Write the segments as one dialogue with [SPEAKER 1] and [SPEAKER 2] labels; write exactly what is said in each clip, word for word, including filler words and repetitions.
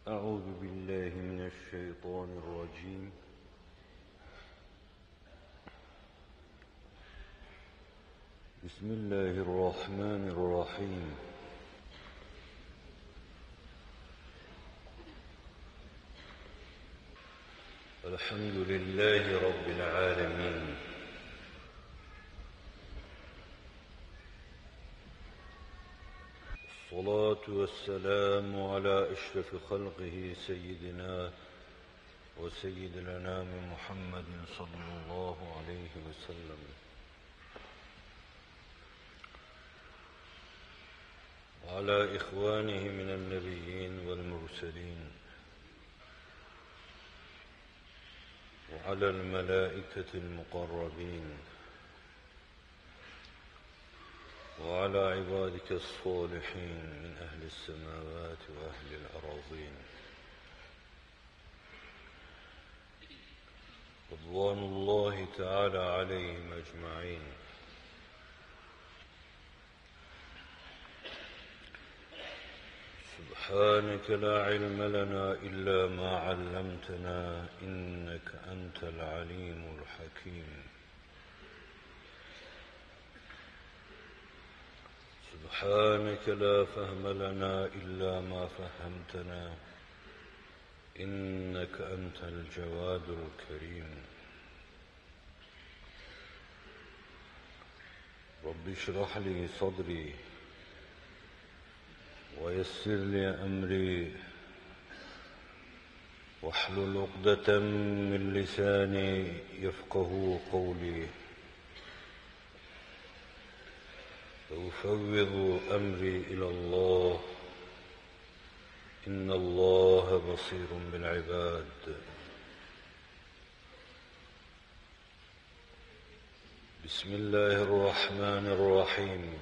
[SPEAKER 1] أعوذ بالله من الشيطان الرجيم. بسم الله الرحمن الرحيم. الحمد لله رب العالمين، الصلاة والسلام على أشرف خلقه سيدنا وسيد الأنام محمد صلى الله عليه وسلم، وعلى إخوانه من النبيين والمرسلين، وعلى الملائكة المقربين، وعلى عبادك الصالحين من أهل السماوات وأهل الأراضين، رضوان الله تعالى عليهم أجمعين. سبحانك لا علم لنا إلا ما علمتنا إنك أنت العليم الحكيم. سبحانك لا فهم لنا إلا ما فهمتنا إنك أنت الجواد الكريم. رب اشرح لي صدري ويسر لي أمري واحلل عقدة من لساني يفقه قولي، وأفوض أمري إلى الله إن الله بصير بالعباد. بسم الله الرحمن الرحيم.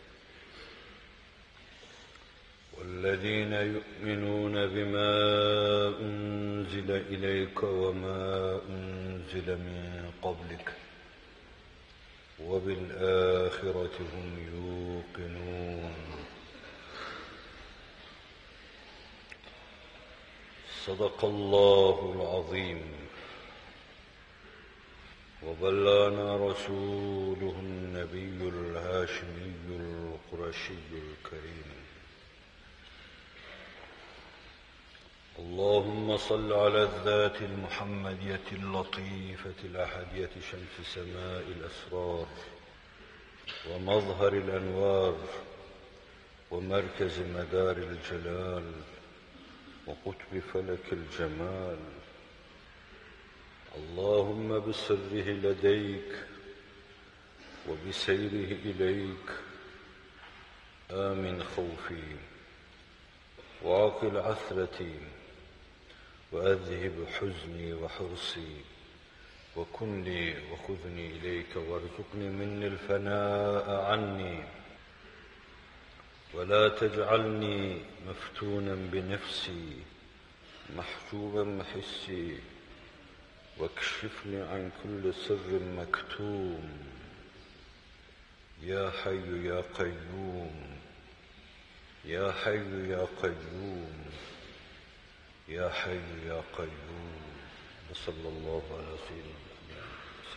[SPEAKER 1] والذين يؤمنون بما أنزل إليك وما أنزل من قبلك وبالآخرة هم يوقنون. صدق الله العظيم. وبلغنا رسوله النبي الهاشمي القرشي الكريم. اللهم صل على الذات المحمدية اللطيفة الأحدية شمس سماء الأسرار ومظهر الأنوار ومركز مدار الجلال وقطب فلك الجمال. اللهم بسره لديك وبسيره إليك آمن خوفي وعقل عثرتي وأذهب حزني وحرصي وكن لي وخذني إليك وارزقني مني الفناء عني ولا تجعلني مفتونا بنفسي محجوبا محسي واكشفني عن كل سر مكتوم يا حي يا قيوم يا حي يا قيوم يا حي يا قيوم. وصلى الله على سيدنا محمد.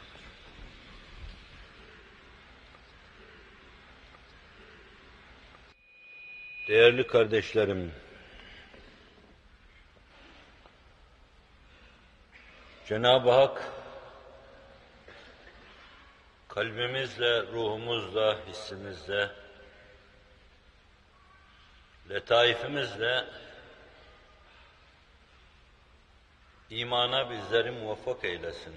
[SPEAKER 1] Değerli kardeşlerim, Cenab-ı Hak kalbimizle, ruhumuzla, hissimizle, letaifimizle imana bizleri muvaffak eylesin.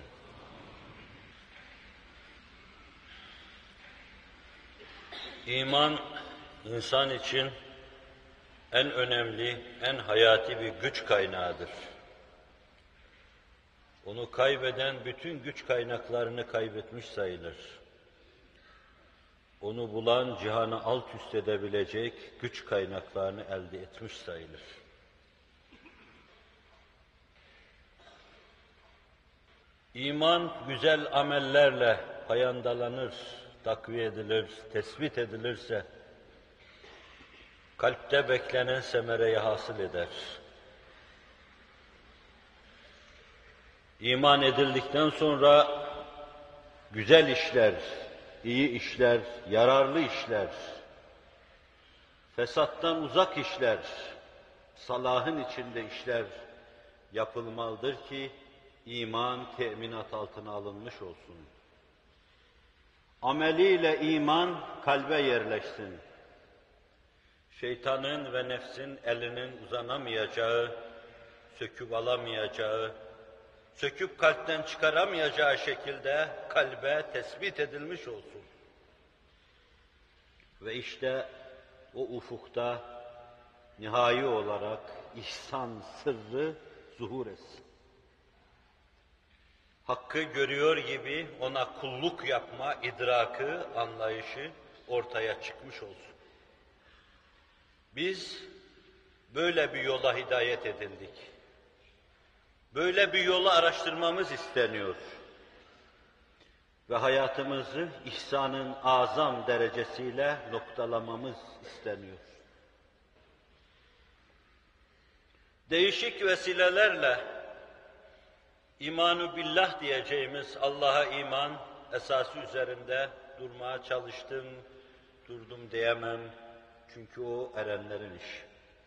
[SPEAKER 1] İman, insan için en önemli, en hayati bir güç kaynağıdır. Onu kaybeden bütün güç kaynaklarını kaybetmiş sayılır. Onu bulan cihanı alt üst edebilecek güç kaynaklarını elde etmiş sayılır. İman güzel amellerle payandalanır, takviye edilir, tespit edilirse kalpte beklenen semereyi hasıl eder. İman edildikten sonra güzel işler, iyi işler, yararlı işler, fesattan uzak işler, salahın içinde işler yapılmalıdır ki iman teminat altına alınmış olsun. Ameliyle iman kalbe yerleşsin. Şeytanın ve nefsin elinin uzanamayacağı, söküp alamayacağı, söküp kalpten çıkaramayacağı şekilde kalbe tespit edilmiş olsun. Ve işte o ufukta nihai olarak ihsan sırrı zuhur etsin. Hakkı görüyor gibi ona kulluk yapma idrakı, anlayışı ortaya çıkmış olsun. Biz böyle bir yola hidayet edildik. Böyle bir yolu araştırmamız isteniyor. Ve hayatımızı ihsanın azam derecesiyle noktalamamız isteniyor. Değişik vesilelerle İmanu billah diyeceğimiz Allah'a iman esası üzerinde durmaya çalıştım, durdum diyemem. Çünkü o erenlerin işi.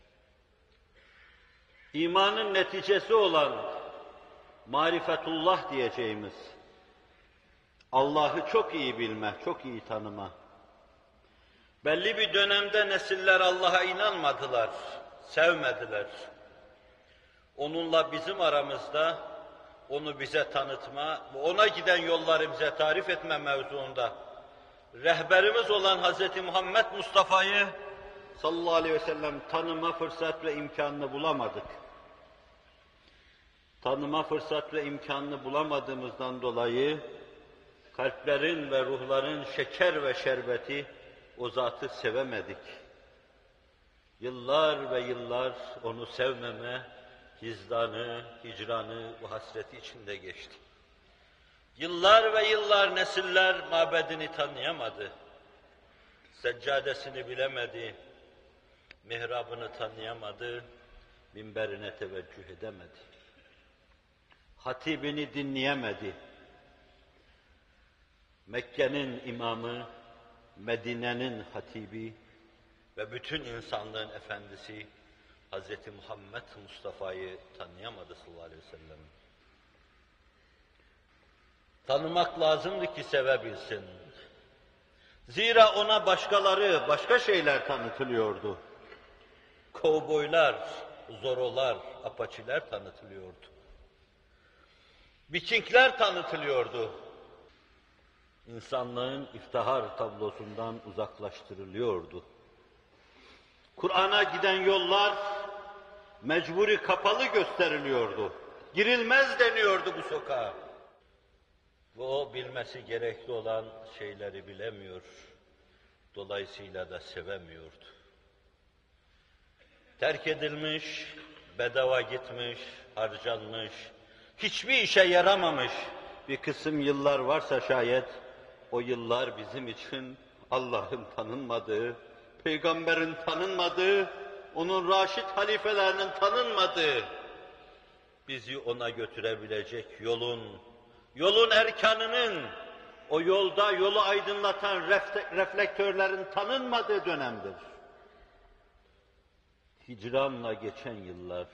[SPEAKER 1] İmanın neticesi olan marifetullah diyeceğimiz, Allah'ı çok iyi bilme, çok iyi tanıma. Belli bir dönemde nesiller Allah'a inanmadılar, sevmediler. Onunla bizim aramızda onu bize tanıtma, ona giden yolları bize tarif etme mevzuunda rehberimiz olan Hazreti Muhammed Mustafa'yı sallallahu aleyhi ve sellem tanıma fırsat ve imkanını bulamadık. Tanıma fırsat ve imkanını bulamadığımızdan dolayı kalplerin ve ruhların şeker ve şerbeti o zatı sevemedik. Yıllar ve yıllar onu sevmeme, hizdanı, hicranı ve hasreti içinde geçti. Yıllar ve yıllar nesiller mabedini tanıyamadı. Seccadesini bilemedi, mihrabını tanıyamadı, minberine teveccüh edemedi. Hatibini dinleyemedi. Mekke'nin imamı, Medine'nin hatibi ve bütün insanlığın efendisi Hazreti Muhammed Mustafa'yı tanıyamadı sallallahu aleyhi ve sellem. Tanımak lazımdı ki sevebilsin. Zira ona başkaları, başka şeyler tanıtılıyordu. Kovboylar, zorolar, apaçiler tanıtılıyordu. Vikingler tanıtılıyordu. İnsanlığın iftihar tablosundan uzaklaştırılıyordu. Kur'an'a giden yollar mecburi kapalı gösteriliyordu. Girilmez deniyordu bu sokağa. Ve o bilmesi gerekli olan şeyleri bilemiyor. Dolayısıyla da sevemiyordu. Terk edilmiş, bedava gitmiş, harcanmış, hiçbir işe yaramamış bir kısım yıllar varsa şayet, o yıllar bizim için Allah'ın tanınmadığı, Peygamberin tanınmadığı, onun raşid halifelerinin tanınmadığı, bizi ona götürebilecek yolun, yolun erkanının, o yolda yolu aydınlatan reflektörlerin tanınmadığı dönemdir. Hicranla geçen yıllar,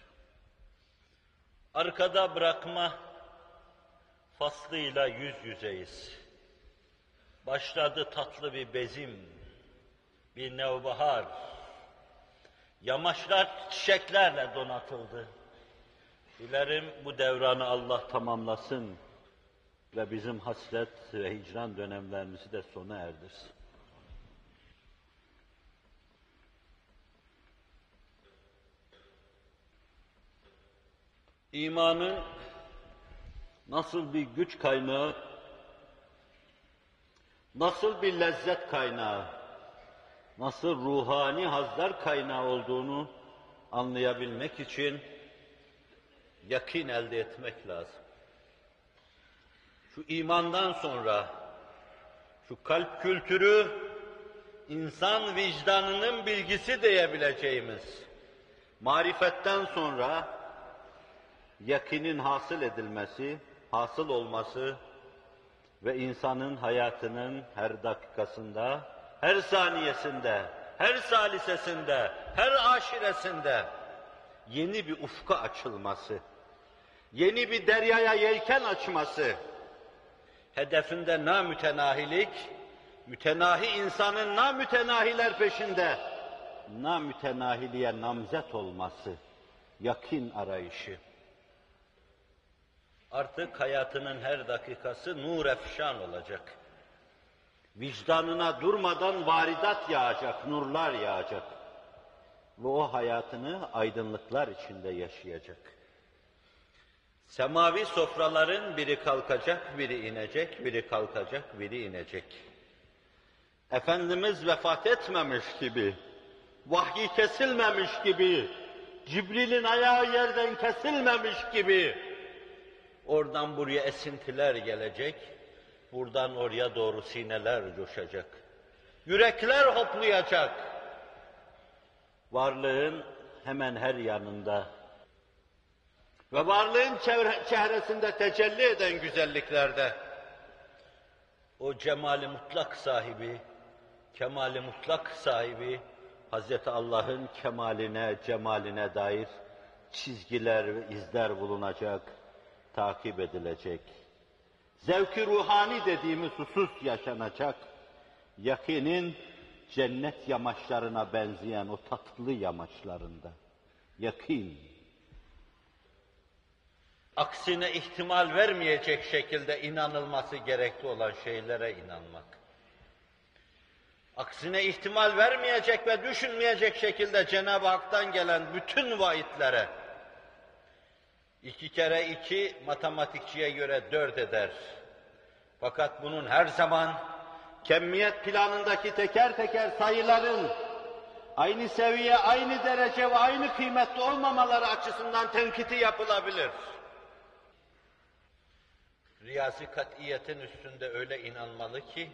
[SPEAKER 1] arkada bırakma faslıyla yüz yüzeyiz. Başladı tatlı bir bezim, bir nevbahar. Yamaçlar çiçeklerle donatıldı. Dilerim bu devranı Allah tamamlasın ve bizim hasret ve hicran dönemlerimizi de sona erdirsin. İmanın nasıl bir güç kaynağı, nasıl bir lezzet kaynağı, nasıl ruhani hazlar kaynağı olduğunu anlayabilmek için yakin elde etmek lazım. Şu imandan sonra, şu kalp kültürü, insan vicdanının bilgisi diyebileceğimiz marifetten sonra yakinin hasıl edilmesi, hasıl olması ve insanın hayatının her dakikasında, her saniyesinde, her salisesinde, her aşiresinde yeni bir ufka açılması, yeni bir deryaya yelken açması, hedefinde namütenahilik, mütenahi insanın namütenahiler peşinde, namütenahiliğe namzet olması, yakin arayışı. Artık hayatının her dakikası nur efşan olacak. Vicdanına durmadan varidat yağacak, nurlar yağacak. Ve o hayatını aydınlıklar içinde yaşayacak. Semavi sofraların biri kalkacak, biri inecek, biri kalkacak, biri inecek. Efendimiz vefat etmemiş gibi, vahyi kesilmemiş gibi, Cibril'in ayağı yerden kesilmemiş gibi, oradan buraya esintiler gelecek, buradan oraya doğru sineler coşacak. Yürekler hoplayacak. Varlığın hemen her yanında ve varlığın çevre, çehresinde tecelli eden güzelliklerde o cemali mutlak sahibi, kemali mutlak sahibi Hazreti Allah'ın kemaline, cemaline dair çizgiler ve izler bulunacak, takip edilecek. Zevk-i ruhani dediğimiz husus yaşanacak. Yakinin cennet yamaçlarına benzeyen o tatlı yamaçlarında. Yakin. Aksine ihtimal vermeyecek şekilde inanılması gerekli olan şeylere inanmak. Aksine ihtimal vermeyecek ve düşünmeyecek şekilde Cenab-ı Hak'tan gelen bütün vaitlere, iki kere iki matematikçiye göre dört eder. Fakat bunun her zaman kemmiyet planındaki teker teker sayıların aynı seviye, aynı derece ve aynı kıymetli olmamaları açısından tenkiti yapılabilir. Riyazi katiyetin üstünde öyle inanmalı ki,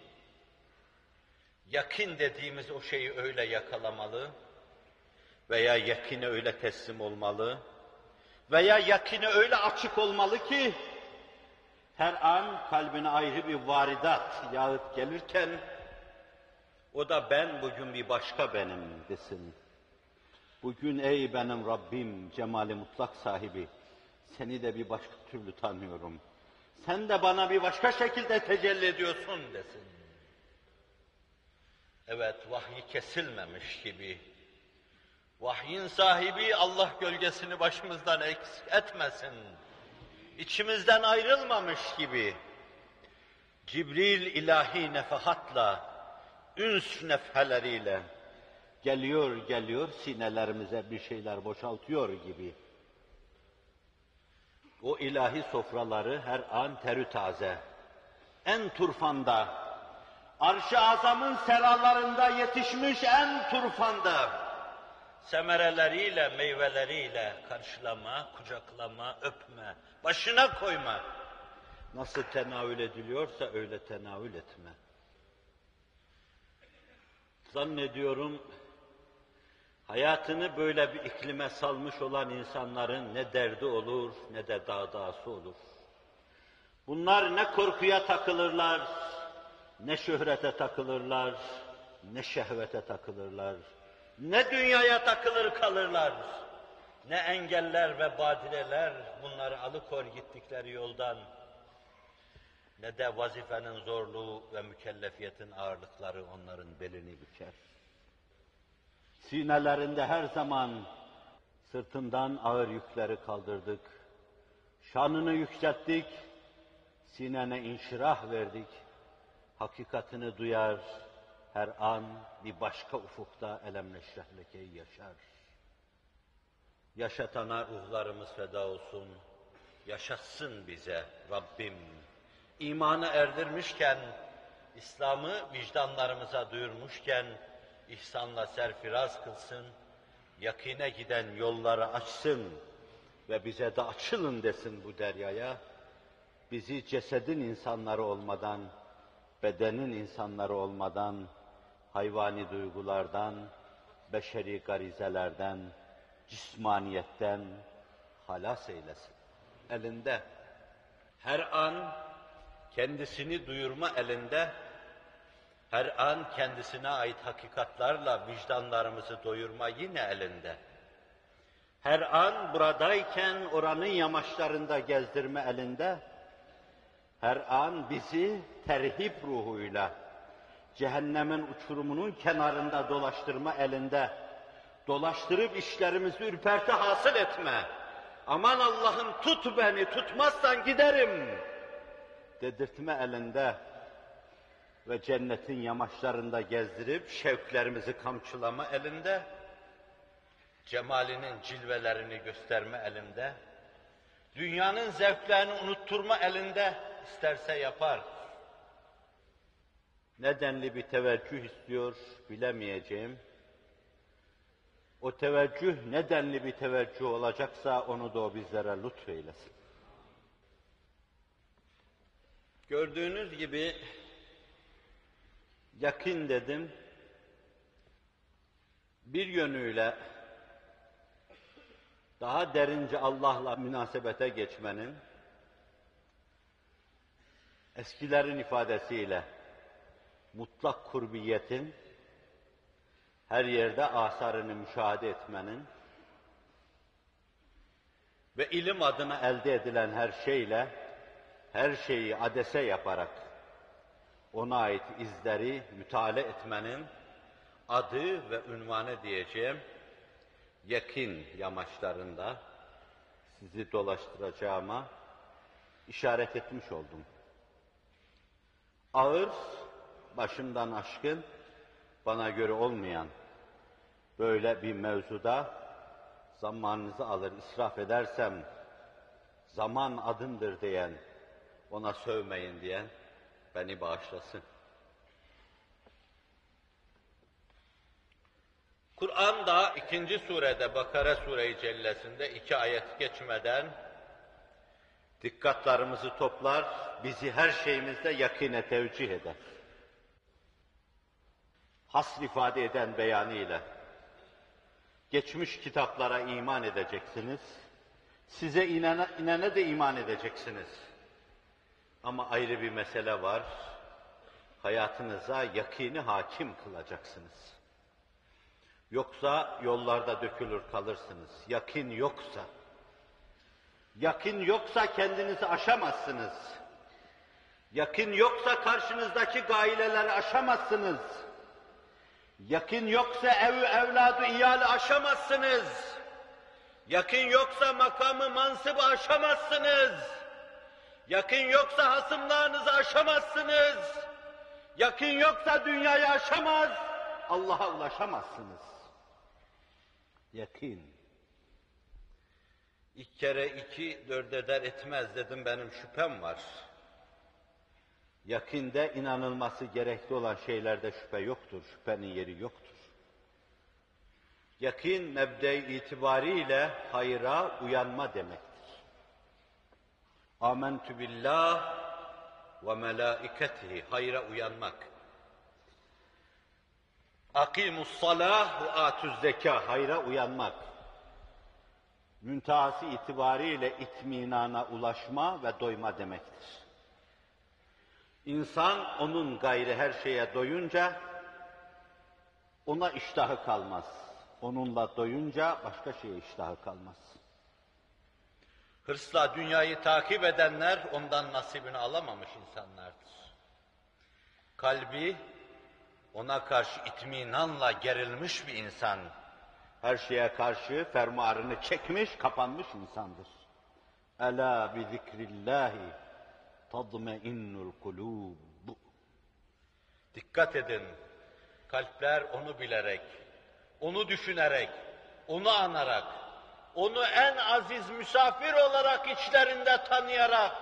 [SPEAKER 1] yakin dediğimiz o şeyi öyle yakalamalı veya yakine öyle teslim olmalı veya yakine öyle açık olmalı ki, her an kalbine ayrı bir varidat yağıp gelirken, o da ben bugün bir başka benim desin. Bugün ey benim Rabbim, cemali mutlak sahibi, seni de bir başka türlü tanıyorum. Sen de bana bir başka şekilde tecelli ediyorsun desin. Evet, vahyi kesilmemiş gibi. Vahyin sahibi Allah gölgesini başımızdan eksik etmesin. İçimizden ayrılmamış gibi. Cibril ilahi nefahatla, üns nefheleriyle geliyor geliyor sinelerimize bir şeyler boşaltıyor gibi. O ilahi sofraları her an terü taze, en turfanda, Arş-ı Azam'ın seralarında yetişmiş en turfanda, semereleriyle, meyveleriyle karşılama, kucaklama, öpme, başına koyma. Nasıl tenavül ediliyorsa öyle tenavül etme. Zannediyorum, hayatını böyle bir iklime salmış olan insanların ne derdi olur, ne de dağdağısı olur. Bunlar ne korkuya takılırlar, ne şöhrete takılırlar, ne şehvete takılırlar, ne dünyaya takılır kalırlar, ne engeller ve badireler bunları alıkor gittikleri yoldan, ne de vazifenin zorluğu ve mükellefiyetin ağırlıkları onların belini büker. Sinelerinde her zaman sırtından ağır yükleri kaldırdık, şanını yükselttik, sinene inşirah verdik, hakikatini duyar, her an bir başka ufukta elem neşrehlekeyi yaşar. Yaşatana ruhlarımız feda olsun, yaşatsın bize Rabbim. İmanı erdirmişken, İslam'ı vicdanlarımıza duyurmuşken, ihsanla serfiraz kılsın, yakine giden yolları açsın ve bize de açılın desin bu deryaya. Bizi cesedin insanları olmadan, bedenin insanları olmadan, hayvani duygulardan, beşeri garizelerden, cismaniyetten halas eylesin. elinde. Her an kendisini duyurma elinde. Her an kendisine ait hakikatlarla vicdanlarımızı doyurma yine elinde. Her an buradayken oranın yamaçlarında gezdirme elinde. Her an bizi terhip ruhuyla cehennemin uçurumunun kenarında dolaştırma elinde. Dolaştırıp işlerimizi ürperti hasıl etme. Aman Allah'ım tut beni, tutmazsan giderim dedirtme elinde. Ve cennetin yamaçlarında gezdirip şevklerimizi kamçılama elinde. Cemalinin cilvelerini gösterme elinde. Dünyanın zevklerini unutturma elinde. İsterse yapar. Nedenli bir teveccüh istiyor bilemeyeceğim. O teveccüh nedenli bir teveccüh olacaksa onu da o bizlere lütfeylesin. Gördüğünüz gibi yakın dedim, bir yönüyle daha derince Allah'la münasebete geçmenin, eskilerin ifadesiyle mutlak kurbiyetin, her yerde asarını müşahede etmenin ve ilim adına elde edilen her şeyle, her şeyi adese yaparak ona ait izleri müteala etmenin adı ve ünvanı diyeceğim yakın yamaçlarında sizi dolaştıracağıma işaret etmiş oldum. Ağır, başımdan aşkın, bana göre olmayan böyle bir mevzuda zamanınızı alır, israf edersem zaman adımdır diyen, ona sövmeyin diyen beni bağışlasın. Kur'an'da ikinci surede, Bakara Sure-i Cellesi'nde iki ayet geçmeden dikkatlerimizi toplar, bizi her şeyimizde yakine tevcih eder. Hasr ifade eden beyanıyla geçmiş kitaplara iman edeceksiniz, size inene, inene de iman edeceksiniz. Ama ayrı bir mesele var, hayatınıza yakini hakim kılacaksınız. Yoksa yollarda dökülür kalırsınız. Yakin yoksa, yakin yoksa kendinizi aşamazsınız. Yakin yoksa karşınızdaki gayeleri aşamazsınız. Yakin yoksa ev evladı iyali aşamazsınız. Yakin yoksa makamı mansıbı aşamazsınız. Yakin yoksa hasımlarınızı aşamazsınız. Yakin yoksa dünyayı aşamaz, Allah'a ulaşamazsınız. Yakin. İki kere iki dört eder etmez dedim, benim şüphem var. Yakinde inanılması gerekli olan şeylerde şüphe yoktur, şüphenin yeri yoktur. Yakin mebde itibariyle hayra uyanma demektir. Âmentü billah ve melâiketihi, hayra uyanmak. Akimus-salâh ve âtüz-zekâ, hayra uyanmak. Müntehası itibariyle itminana ulaşma ve doyma demektir. İnsan onun gayri her şeye doyunca ona iştahı kalmaz. Onunla doyunca başka şeye iştahı kalmaz. Hırsla dünyayı takip edenler ondan nasibini alamamış insanlardır. Kalbi ona karşı itminanla gerilmiş bir insan, her şeye karşı fermuarını çekmiş, kapanmış insandır. Ela bi zikrillahi tadmeinnul kulub. Dikkat edin, kalpler onu bilerek, onu düşünerek, onu anarak, onu en aziz misafir olarak içlerinde tanıyarak,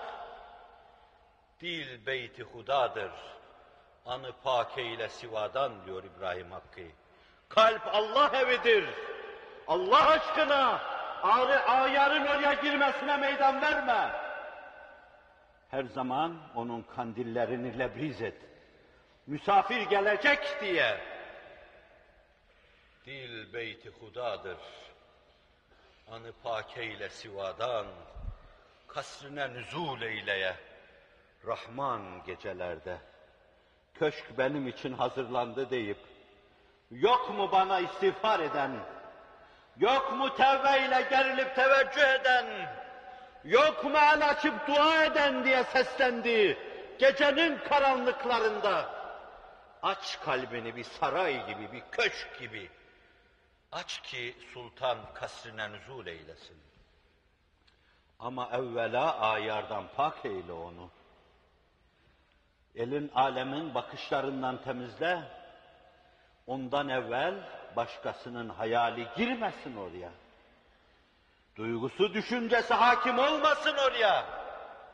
[SPEAKER 1] dil beyti hudadır, anı pake ile sivadan diyor İbrahim Hakkı. Kalp Allah evidir. Allah aşkına ağrı, ayarın oraya girmesine meydan verme. Her zaman onun kandillerini lebriz et. Misafir gelecek diye. Dil beyti hudadır. Anı pake ile sivadan. kasrine nüzul eyleye, Rahman gecelerde, köşk benim için hazırlandı deyip, yok mu bana istiğfar eden, yok mu tevbeyle gerilip teveccüh eden, yok mu el açıp dua eden diye seslendi, gecenin karanlıklarında. Aç kalbini bir saray gibi, bir köşk gibi. Aç ki sultan kasrine nüzul eylesin. Ama evvela ayardan pak eyle onu. Elin alemin bakışlarından temizle. Ondan evvel başkasının hayali girmesin oraya. Duygusu, düşüncesi hakim olmasın oraya.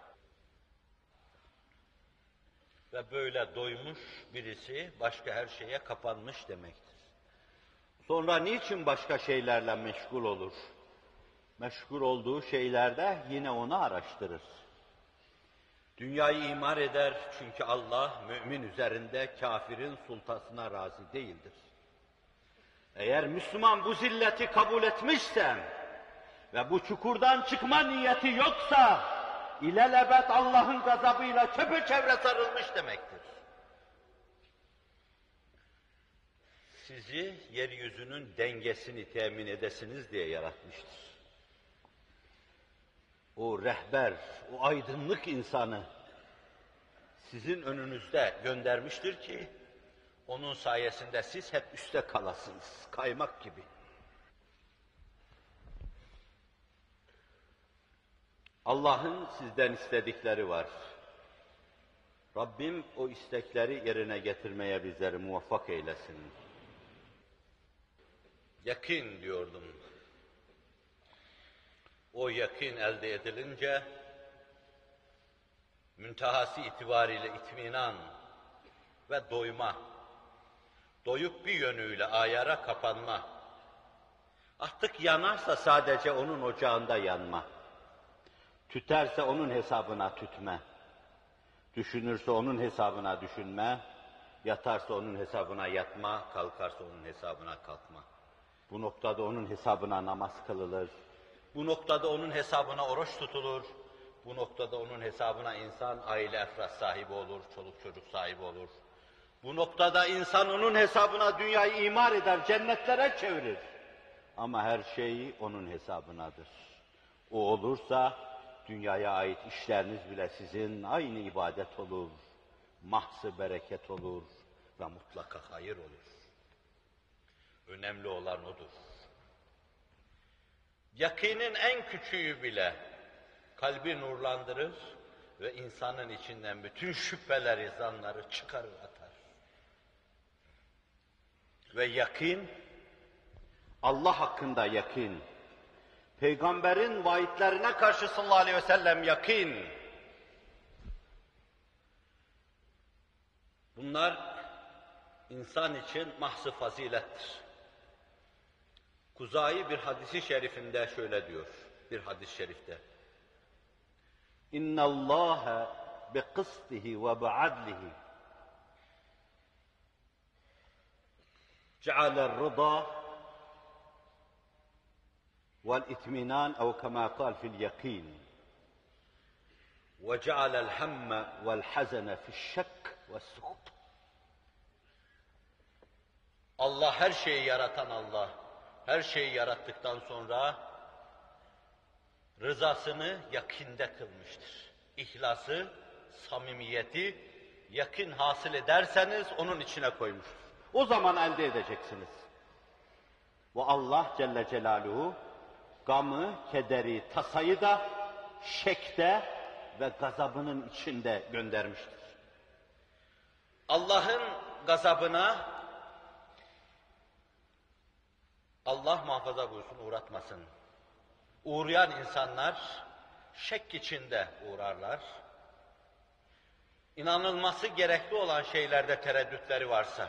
[SPEAKER 1] Ve böyle doymuş birisi başka her şeye kapanmış demektir. Sonra niçin başka şeylerle meşgul olur? Meşgul olduğu şeylerde yine onu araştırır. Dünyayı imar eder çünkü Allah mümin üzerinde kafirin sultasına razı değildir. Eğer Müslüman bu zilleti kabul etmişse ve bu çukurdan çıkma niyeti yoksa ilelebet Allah'ın gazabıyla çepeçevre sarılmış demektir. Sizi yeryüzünün dengesini temin edesiniz diye yaratmıştır. O rehber, o aydınlık insanı sizin önünüzde göndermiştir ki onun sayesinde siz hep üstte kalasınız, kaymak gibi. Allah'ın sizden istedikleri var. Rabbim o istekleri yerine getirmeye bizleri muvaffak eylesin. Yakin diyordum. O yakin elde edilince müntehası itibariyle itminan ve doyma, doyup bir yönüyle ayara kapanma, artık yanarsa sadece onun ocağında yanma, tüterse onun hesabına tütme, düşünürse onun hesabına düşünme, yatarsa onun hesabına yatma, kalkarsa onun hesabına kalkma. Bu noktada onun hesabına namaz kılılır, bu noktada onun hesabına oruç tutulur, bu noktada onun hesabına insan aile efrat sahibi olur, çoluk çocuk sahibi olur. Bu noktada insan onun hesabına dünyayı imar eder, cennetlere çevirir. Ama her şey onun hesabınadır. O olursa dünyaya ait işleriniz bile sizin aynı ibadet olur, mahzı bereket olur ve mutlaka hayır olur. Önemli olan odur. Yakinin en küçüğü bile kalbi nurlandırır ve insanın içinden bütün şüpheleri, zanları çıkarır atar. Ve yakin, Allah hakkında yakin, Peygamberin vaatlerine karşı sallallahu aleyhi ve sellem yakin. Bunlar insan için mahz-ı fazilettir. Kuzayi bir hadisi şerifinde şöyle diyor, bir hadis-i şerifte. İnna Allah bi kıstihi ve bi'adlihi ce'ale'r rıda vel itminan ev kema kal fil yakin ve ce'ale'l hemme vel hazene fi'ş-şek ve's-sukut. Allah her şeyi yaratan Allah, her şeyi yarattıktan sonra rızasını yakinde kılmıştır. İhlası, samimiyeti yakın hasıl ederseniz onun içine koymuştur. O zaman elde edeceksiniz. Ve Allah Celle Celaluhu gamı, kederi, tasayı da şekte ve gazabının içinde göndermiştir. Allah'ın gazabına Allah muhafaza buyursun, uğratmasın. Uğrayan insanlar şek içinde uğrarlar. İnanılması gerekli olan şeylerde tereddütleri varsa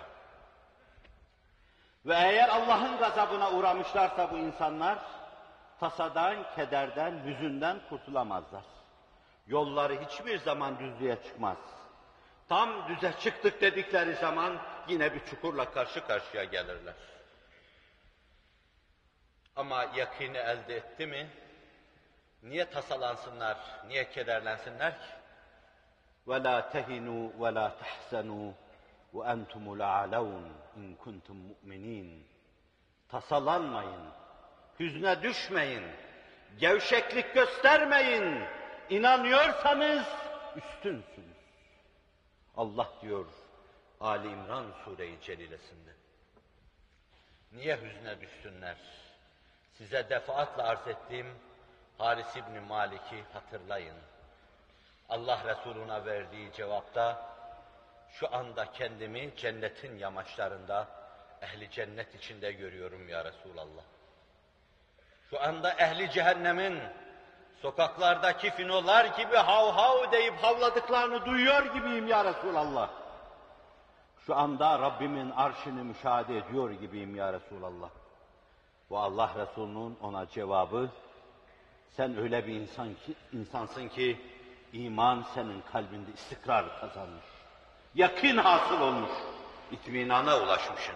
[SPEAKER 1] ve eğer Allah'ın gazabına uğramışlarsa bu insanlar tasadan, kederden, hüzünden kurtulamazlar. Yolları hiçbir zaman düzlüğe çıkmaz. Tam düze çıktık dedikleri zaman yine bir çukurla karşı karşıya gelirler. Ama yakini elde etti mi, Niye tasalansınlar, niye kederlensinler ki?
[SPEAKER 2] وَلَا تَهِنُوا وَلَا تَحْزَنُوا وَاَنْتُمُ الْعَلَوْنَ اِنْ كُنْتُمْ مُؤْمِنِينَ. Tasalanmayın, hüzne düşmeyin, gevşeklik göstermeyin. İnanıyorsanız üstünsünüz. Allah diyor Ali İmran Sure-i Celilesinde. Niye hüzne düşsünler? Size defaatle arz ettiğim Haris İbni Malik'i hatırlayın. Allah Resulü'ne verdiği cevapta, şu anda kendimi cennetin yamaçlarında, ehli cennet içinde görüyorum ya Resulallah. Şu anda ehli cehennemin sokaklardaki finolar gibi hav hav deyip havladıklarını duyuyor gibiyim ya Resulallah. Şu anda Rabbimin arşını müşahede ediyor gibiyim ya Resulallah. Ve Allah Resulü'nün ona cevabı, sen öyle bir insan ki, insansın ki iman senin kalbinde istikrar kazanmış. Yakın hasıl olmuş. İtminana ulaşmışsın.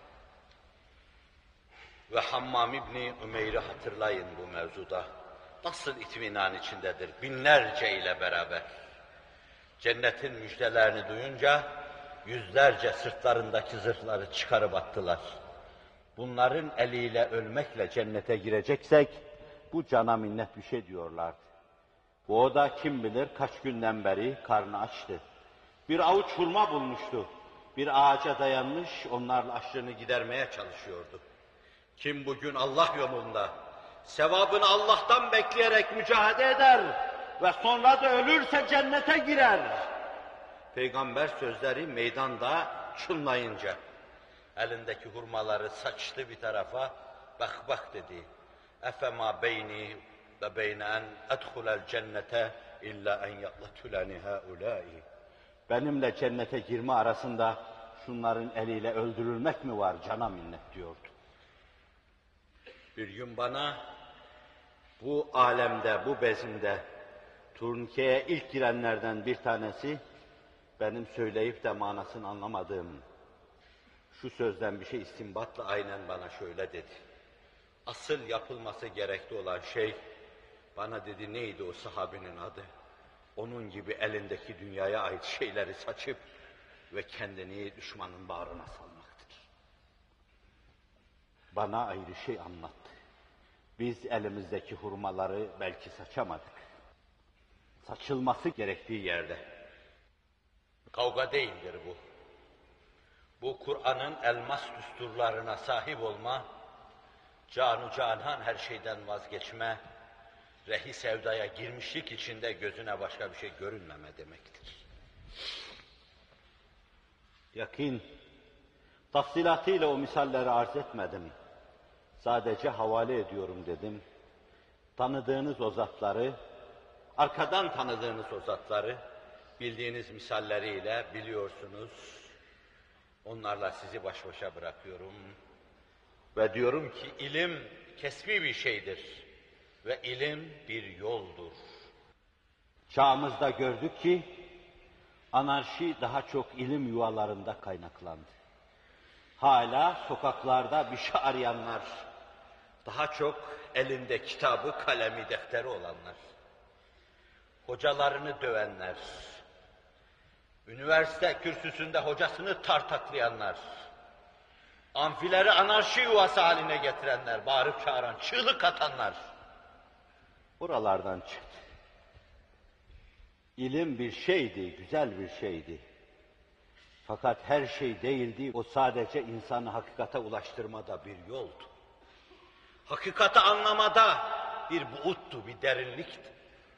[SPEAKER 2] Ve Hammam İbni Ümeyr'i hatırlayın bu mevzuda. Nasıl itminan içindedir binlerce ile beraber. Cennetin müjdelerini duyunca yüzlerce sırtlarındaki zırhları çıkarıp attılar. Bunların eliyle ölmekle cennete gireceksek bu cana minnet bir şey diyorlardı. Bu o da kim bilir kaç günden beri karnı açtı. Bir avuç hurma bulmuştu. Bir ağaca dayanmış onlarla açlığını gidermeye çalışıyordu. Kim bugün Allah yolunda sevabını Allah'tan bekleyerek mücadele eder ve sonra da ölürse cennete girer. Peygamber sözleri meydanda çınlayınca elindeki hurmaları saçtı bir tarafa, bak bak dedi. Efema beyni ve beyne en edhulel cennete illa en yatlatulani haulâi. Benimle cennete girme arasında şunların eliyle öldürülmek mi var cana minnet diyordu. Bir gün bana bu alemde, bu bezimde turnikeye ilk girenlerden bir tanesi benim söyleyip de manasını anlamadığım şu sözden bir şey istinbatla aynen bana şöyle dedi. Asıl yapılması gerekli olan şey, bana dedi neydi o sahabinin adı? Onun gibi elindeki dünyaya ait şeyleri saçıp ve kendini düşmanın bağrına salmaktır. Bana ayrı şey anlattı. Biz elimizdeki hurmaları belki saçamadık. Saçılması gerektiği yerde. Kavga değildir bu. Bu Kur'an'ın elmas düsturlarına sahip olma, canu canan her şeyden vazgeçme, rehi sevdaya girmişlik içinde gözüne başka bir şey görünmeme demektir. Yakin, tafsilatıyla o misalleri arz etmedim. Sadece havale ediyorum dedim. Tanıdığınız o zatları, arkadan tanıdığınız o zatları, bildiğiniz misalleriyle biliyorsunuz. Onlarla sizi baş başa bırakıyorum. Ve diyorum ki ilim kesbi bir şeydir. Ve ilim bir yoldur. Çağımızda gördük ki anarşi daha çok ilim yuvalarında kaynaklandı. Hala sokaklarda bir şey arayanlar, daha çok elinde kitabı, kalemi, defteri olanlar, hocalarını dövenler, üniversite kürsüsünde hocasını tartaklayanlar, amfileri anarşi yuvası haline getirenler, bağırıp çağıran, çığlık atanlar, buralardan çıktı. İlim bir şeydi, güzel bir şeydi. Fakat her şey değildi, o sadece insanı hakikate ulaştırmada bir yoldu. Hakikati anlamada bir buğuttu, bir derinlikti.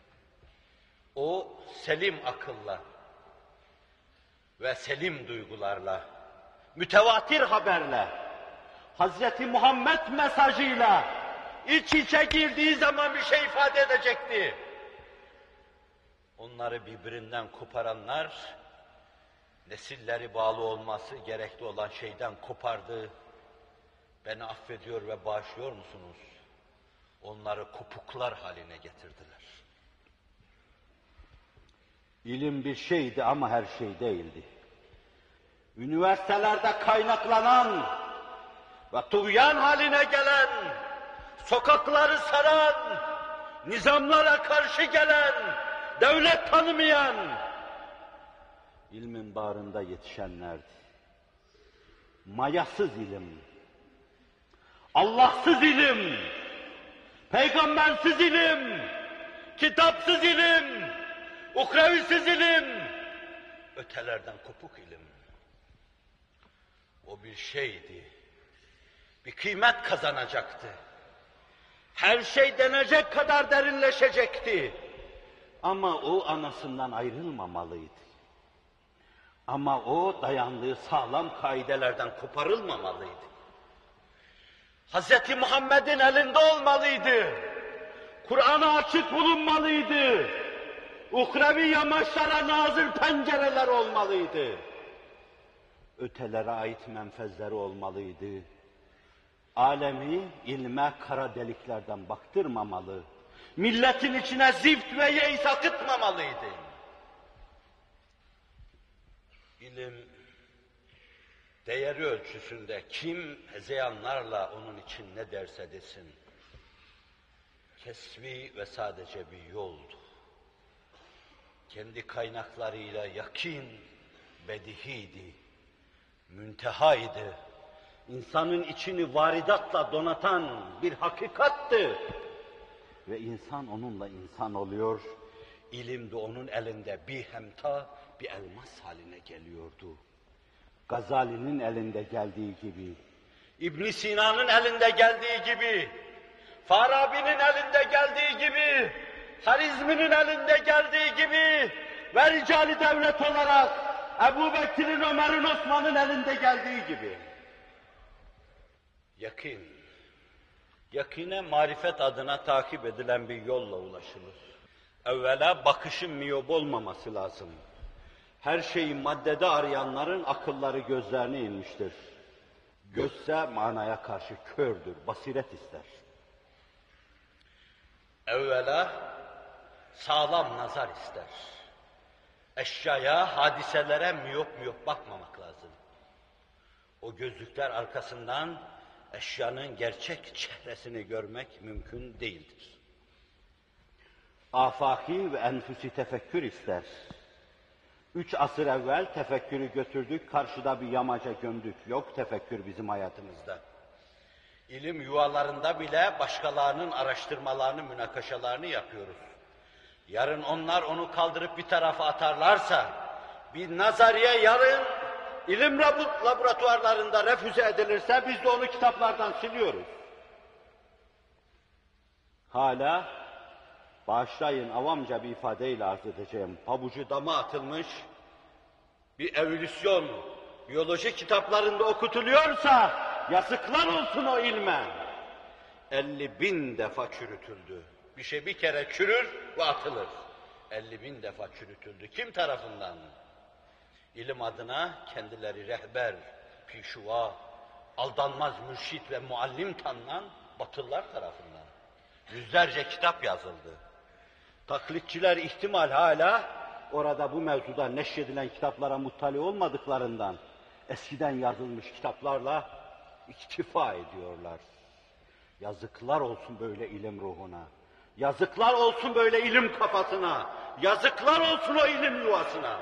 [SPEAKER 2] O selim akılla ve selim duygularla, mütevatir haberle, Hazreti Muhammed mesajıyla iç içe girdiği zaman bir şey ifade edecekti. Onları birbirinden koparanlar, nesilleri bağlı olması gerekli olan şeyden kopardı. Beni affediyor ve bağışlıyor musunuz? Onları kopuklar haline getirdiler. İlim bir şeydi ama her şey değildi. Üniversitelerde kaynaklanan ve tuğyan haline gelen, sokakları saran,
[SPEAKER 1] nizamlara karşı gelen, devlet tanımayan, ilmin bağrında yetişenlerdi. Mayasız ilim, Allahsız ilim, peygambersiz ilim, kitapsız ilim, ukrevisiz ilim, ötelerden kopuk ilim. O bir şeydi, bir kıymet kazanacaktı. Her şey denecek kadar derinleşecekti. Ama o anasından ayrılmamalıydı. Ama o dayandığı sağlam kaidelerden koparılmamalıydı. Hazreti Muhammed'in elinde olmalıydı. Kur'an'a açık bulunmalıydı. Uhrevi yamaçlara nazır pencereler olmalıydı. Ötelere ait menfezleri olmalıydı. Alemi ilme kara deliklerden baktırmamalı. Milletin içine zift ve yeis akıtmamalıydı. İlim değeri ölçüsünde kim hezeyanlarla onun için ne derse desin, kesbi ve sadece bir yoldu. Kendi kaynaklarıyla yakin, bedihiydi, müntehaydı. İnsanın içini varidatla donatan bir hakikattı. Ve insan onunla insan oluyor, ilim de onun elinde bir hemta, bir elmas haline geliyordu. Gazali'nin elinde geldiği gibi, İbn Sina'nın elinde geldiği gibi, Farabi'nin elinde geldiği gibi, Harizmi'nin elinde geldiği gibi ve ricali devlet olarak Ebu Bekir'in, Ömer'in, Osman'ın elinde geldiği gibi. Yakin, yakine marifet adına takip edilen bir yolla ulaşılır. Evvela bakışın miyop olmaması lazım. Her şeyi maddede arayanların akılları gözlerine inmiştir. Gözse manaya karşı kördür, basiret ister. Evvela sağlam nazar ister. Eşyaya, hadiselere miyop miyop bakmamak lazım. O gözlükler arkasından eşyanın gerçek çehresini görmek mümkün değildir. Afaki ve enfüsi tefekkür ister. Üç asır evvel tefekkürü götürdük, karşıda bir yamaca gömdük. Yok tefekkür bizim hayatımızda. İlim yuvalarında bile başkalarının araştırmalarını, münakaşalarını yapıyoruz. Yarın onlar onu kaldırıp bir tarafa atarlarsa, bir nazariye yarın ilim laboratuvarlarında refüze edilirse biz de onu kitaplardan siliyoruz. Hala, bağışlayın avamca bir ifadeyle arz edeceğim, pabucu dama atılmış bir evolüsyon biyoloji kitaplarında okutuluyorsa yazıklar olsun o ilme. elli bin defa çürütüldü. Bir şey bir kere çürür ve atılır. elli bin defa çürütüldü. Kim tarafından? İlim adına kendileri rehber, pişuva, aldanmaz mürşit ve muallim tanınan Batılılar tarafından. Yüzlerce kitap yazıldı. Taklitçiler ihtimal hala orada bu mevzuda neşredilen kitaplara muttali olmadıklarından eskiden yazılmış kitaplarla iktifa ediyorlar. Yazıklar olsun böyle ilim ruhuna. Yazıklar olsun böyle ilim kafasına. Yazıklar olsun o ilim yuvasına.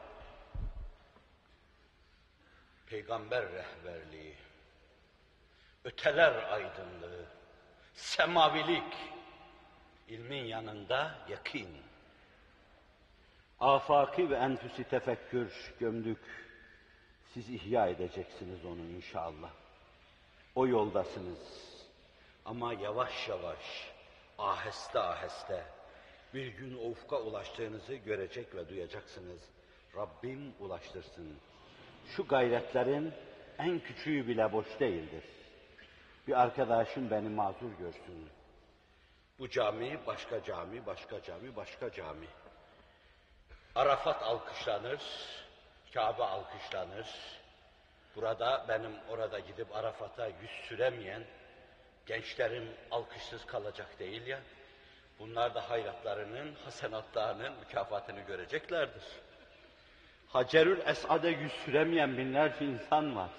[SPEAKER 1] Peygamber rehberliği, öteler aydınlığı, semavilik, ilmin yanında yakin. Afaki ve enfüsi tefekkür gömdük. Siz ihya edeceksiniz onu inşallah. O yoldasınız. Ama yavaş yavaş, aheste aheste bir gün o ufka ulaştığınızı görecek ve duyacaksınız. Rabbim ulaştırsın. Şu gayretlerin en küçüğü bile boş değildir. Bir arkadaşım beni mazur görsün. Bu cami, başka cami, başka cami, başka cami. Arafat alkışlanır, Kabe alkışlanır. Burada benim orada gidip Arafat'a yüz süremeyen gençlerim alkışsız kalacak değil ya. Bunlar da hayratlarının, hasenatlarının mükafatını göreceklerdir. Hacerül Esad'a yüz süremeyen binlerce insan var.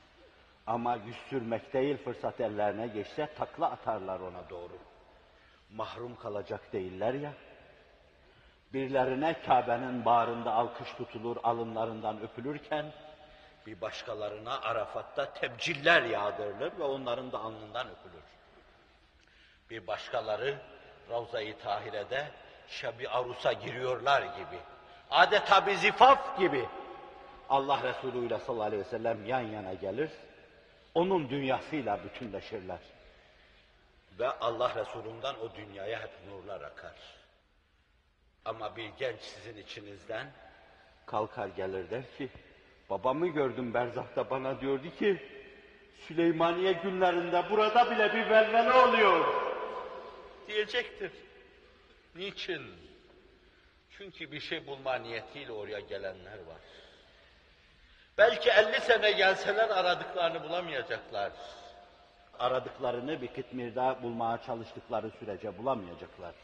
[SPEAKER 1] Ama yüz sürmek değil, fırsat ellerine geçse takla atarlar ona doğru. mahrum kalacak değiller ya. Birilerine Kabe'nin bağrında alkış tutulur, alınlarından öpülürken, bir başkalarına Arafat'ta tebciller yağdırılır ve onların da alnından öpülür. Bir başkaları Ravza-i Tahire'de şebi arusa giriyorlar gibi, adeta bir zifaf gibi Allah Resulü ile sallallahu aleyhi ve sellem yan yana gelir, onun dünyasıyla bütünleşirler. Ve Allah Resulü'nden o dünyaya hep nurlar akar. Ama bir genç sizin içinizden kalkar gelir der ki, babamı gördüm berzahta, bana diyordu ki, Süleymaniye günlerinde burada bile bir velvele oluyor diyecektir. Niçin? Çünkü bir şey bulma niyetiyle oraya gelenler var. Belki elli sene gelseler aradıklarını bulamayacaklar. Aradıklarını bir Kıtmir'de bulmaya çalıştıkları sürece bulamayacaklar.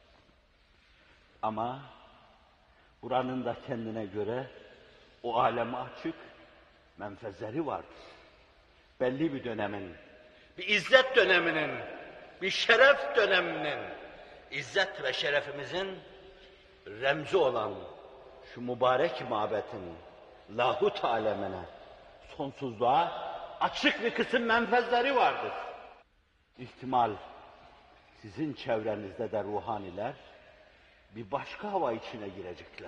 [SPEAKER 1] Ama buranın da kendine göre o aleme açık menfezleri vardır. Belli bir dönemin, bir izzet döneminin, bir şeref döneminin, izzet ve şerefimizin remzi olan şu mübarek mabetin lahut alemine, sonsuzluğa açık bir kısım menfezleri vardır. İhtimal sizin çevrenizde de ruhaniler bir başka hava içine girecekler.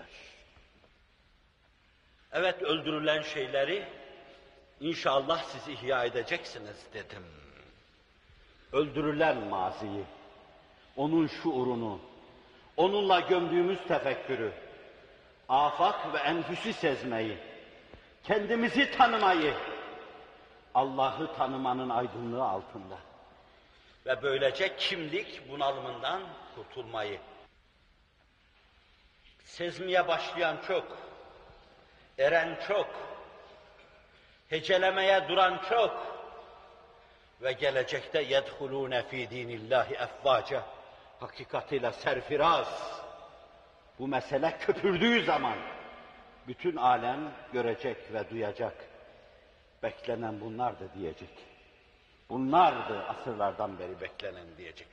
[SPEAKER 1] Evet, öldürülen şeyleri inşallah siz ihya edeceksiniz dedim. Öldürülen maziyi, onun şuurunu, onunla gömdüğümüz tefekkürü, afak ve enfüsü sezmeyi, kendimizi tanımayı, Allah'ı tanımanın aydınlığı altında ve böylece kimlik bunalımından kurtulmayı. Sezmeye başlayan çok, eren çok, hecelemeye duran çok ve gelecekte yedhulûne fî dînillâhi efvâce, hakikatiyle serfiraz. Bu mesele köpürdüğü zaman bütün alem görecek ve duyacak. Beklenen bunlardı diyecek. Bunlardı asırlardan beri beklenen diyecek.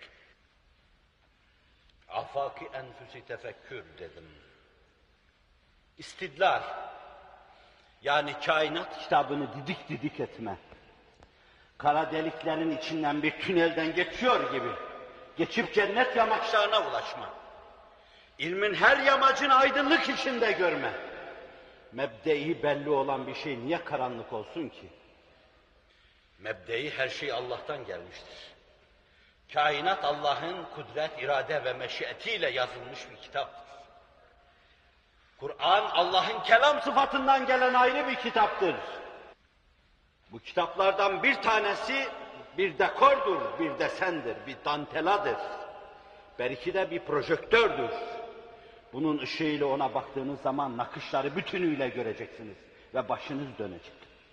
[SPEAKER 1] Afaki enfüsi tefekkür dedim. İstidlal, yani kainat kitabını didik didik etme. Kara deliklerin içinden bir tünelden geçiyor gibi, geçip cennet yamaçlarına ulaşma. İlmin her yamacını aydınlık içinde görme. Mebdei belli olan bir şey niye karanlık olsun ki? Mebdei her şey Allah'tan gelmiştir. Kainat Allah'ın kudret, irade ve meşiyetiyle yazılmış bir kitaptır. Kur'an Allah'ın kelam sıfatından gelen ayrı bir kitaptır. Bu kitaplardan bir tanesi bir dekordur, bir desendir, bir danteladır. Belki de bir projektördür. Bunun ışığıyla ona baktığınız zaman nakışları bütünüyle göreceksiniz ve başınız dönecek.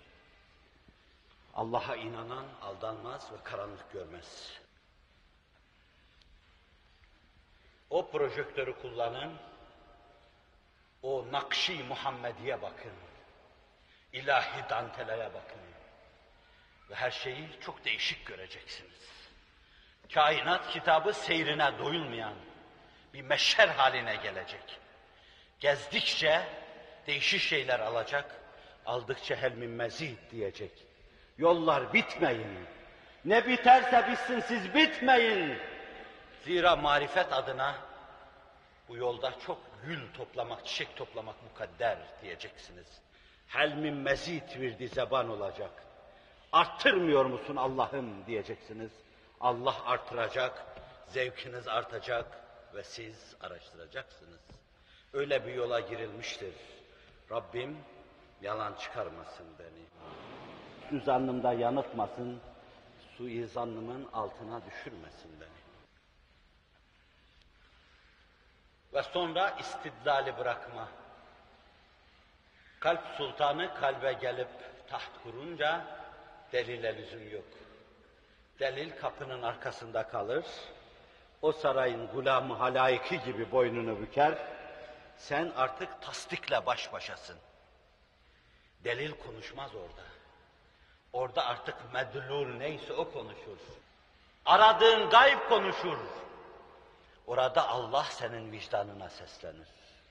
[SPEAKER 1] Allah'a inanan aldanmaz ve karanlık görmez. O projektörü kullanın, o Nakşi Muhammediye bakın, ilahi danteleye bakın ve her şeyi çok değişik göreceksiniz. Kainat kitabı seyrine doyulmayan bir meşher haline gelecek. Gezdikçe değişik şeyler alacak, aldıkça helmin mezid diyecek. Yollar bitmeyin. Ne biterse bitsin, siz bitmeyin. Zira marifet adına bu yolda çok gül toplamak, çiçek toplamak mukadder diyeceksiniz. Helmin mezid virdi zeban olacak. Arttırmıyor musun Allah'ım diyeceksiniz. Allah artıracak, zevkiniz artacak ve siz araştıracaksınız. Öyle bir yola girilmiştir. Rabbim yalan çıkarmasın beni. Suizannımda yanıltmasın, suizannımın altına düşürmesin beni. Ve sonra istidlali bırakma. Kalp sultanı kalbe gelip taht kurunca delile lüzum yok. Delil kapının arkasında kalır. O sarayın gulamı halayiki gibi boynunu büker. Sen artık tasdikle baş başasın. Delil konuşmaz orada. Orada artık medlul neyse o konuşur. Aradığın gayb konuşur.
[SPEAKER 2] Orada Allah senin vicdanına seslenir.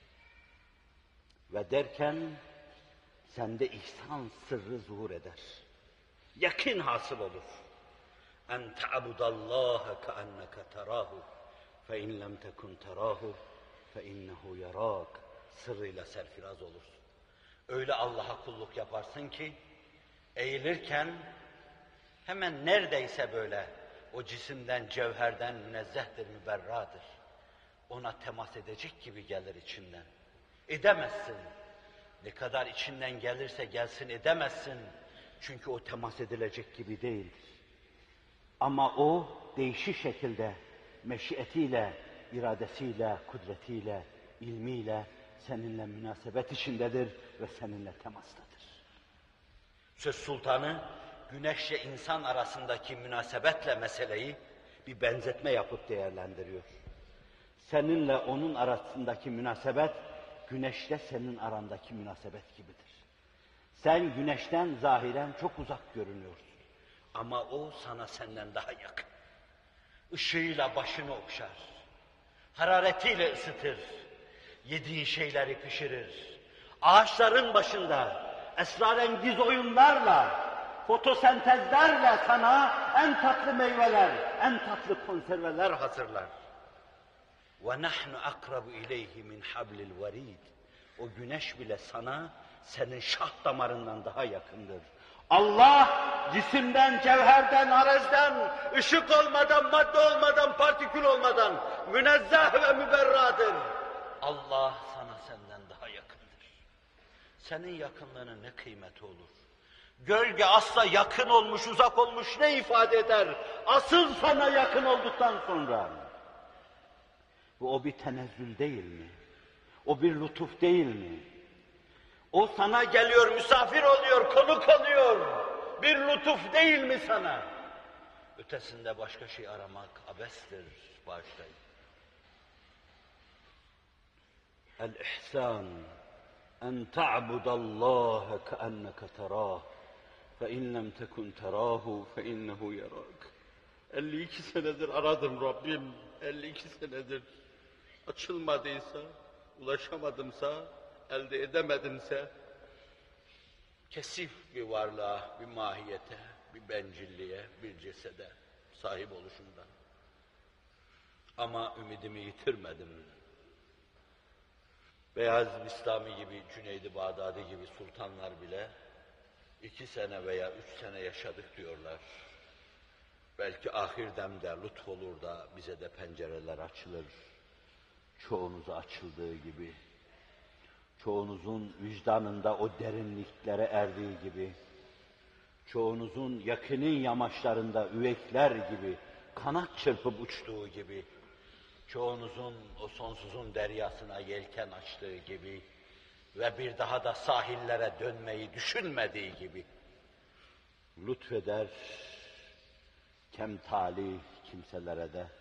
[SPEAKER 2] Ve derken sende ihsan sırrı zuhur eder. Yakin hasıl olur. En ta'budallaha ka'enneke terahu fe in lem tekun terahu fe innehu yarak. Sırrıyla serfiraz olursun. Öyle Allah'a kulluk yaparsın ki eğilirken hemen neredeyse böyle o cisimden, cevherden münezzehtir, müberradır. Ona temas edecek gibi gelir içinden. Edemezsin. Ne kadar içinden gelirse gelsin edemezsin. Çünkü o temas edilecek gibi değildir. Ama o değişik şekilde meşiyetiyle, iradesiyle, kudretiyle, ilmiyle seninle münasebet içindedir ve seninle temastadır. Söz sultanı güneşle insan arasındaki münasebetle meseleyi bir benzetme yapıp değerlendiriyor. Seninle onun arasındaki münasebet güneşle senin arandaki münasebet gibidir. Sen güneşten zahiren çok uzak görünüyorsun. Ama o sana senden daha yakın. Işığıyla başını okşar. Hararetiyle ısıtır. Yediğin şeyleri pişirir. Ağaçların başında esrarengiz oyunlarla, fotosentezlerle sana en tatlı meyveler, en tatlı konserveler hazırlar. وَنَحْنُ أَقْرَبُ إِلَيْهِ مِنْ حَبْلِ الْوَرِيدِ. O güneş bile sana, senin şah damarından daha yakındır. Allah, cisimden, cevherden, arezden, ışık olmadan, madde olmadan, partikül olmadan münezzeh ve müberradır. Allah sana senden daha yakındır. Senin yakınlığının ne kıymeti olur? Gölge asla yakın olmuş, uzak olmuş ne ifade eder? Asıl sana yakın olduktan sonra. Bu o bir tenezzül değil mi? O bir lütuf değil mi? O sana geliyor, misafir oluyor, konuk oluyor. Bir lütuf değil mi sana? Ötesinde başka şey aramak abestir, bağışlayın. El-ihsan en ta'budallaha keenneke terah fe in lem tekun terahu fe innehu yarak. elli iki senedir aradım Rabbim, elli iki senedir açılmadıysa, ulaşamadımsa, elde edemedimse, kesif bir varlığa, bir mahiyete, bir bencilliğe, bir cesede sahip oluşumdan. Ama ümidimi yitirmedim. Beyazıt Bistami gibi, Cüneyd-i Bağdadi gibi sultanlar bile iki sene veya üç sene yaşadık diyorlar. Belki ahir demde lütfolur da bize de pencereler açılır. Çoğunuza açıldığı gibi, çoğunuzun vicdanında o derinliklere erdiği gibi, çoğunuzun yakinin yamaçlarında üvekler gibi kanat çırpıp uçtuğu gibi, çoğunuzun o sonsuzun deryasına yelken açtığı gibi ve bir daha da sahillere dönmeyi düşünmediği gibi lütfeder kemtali kimselere de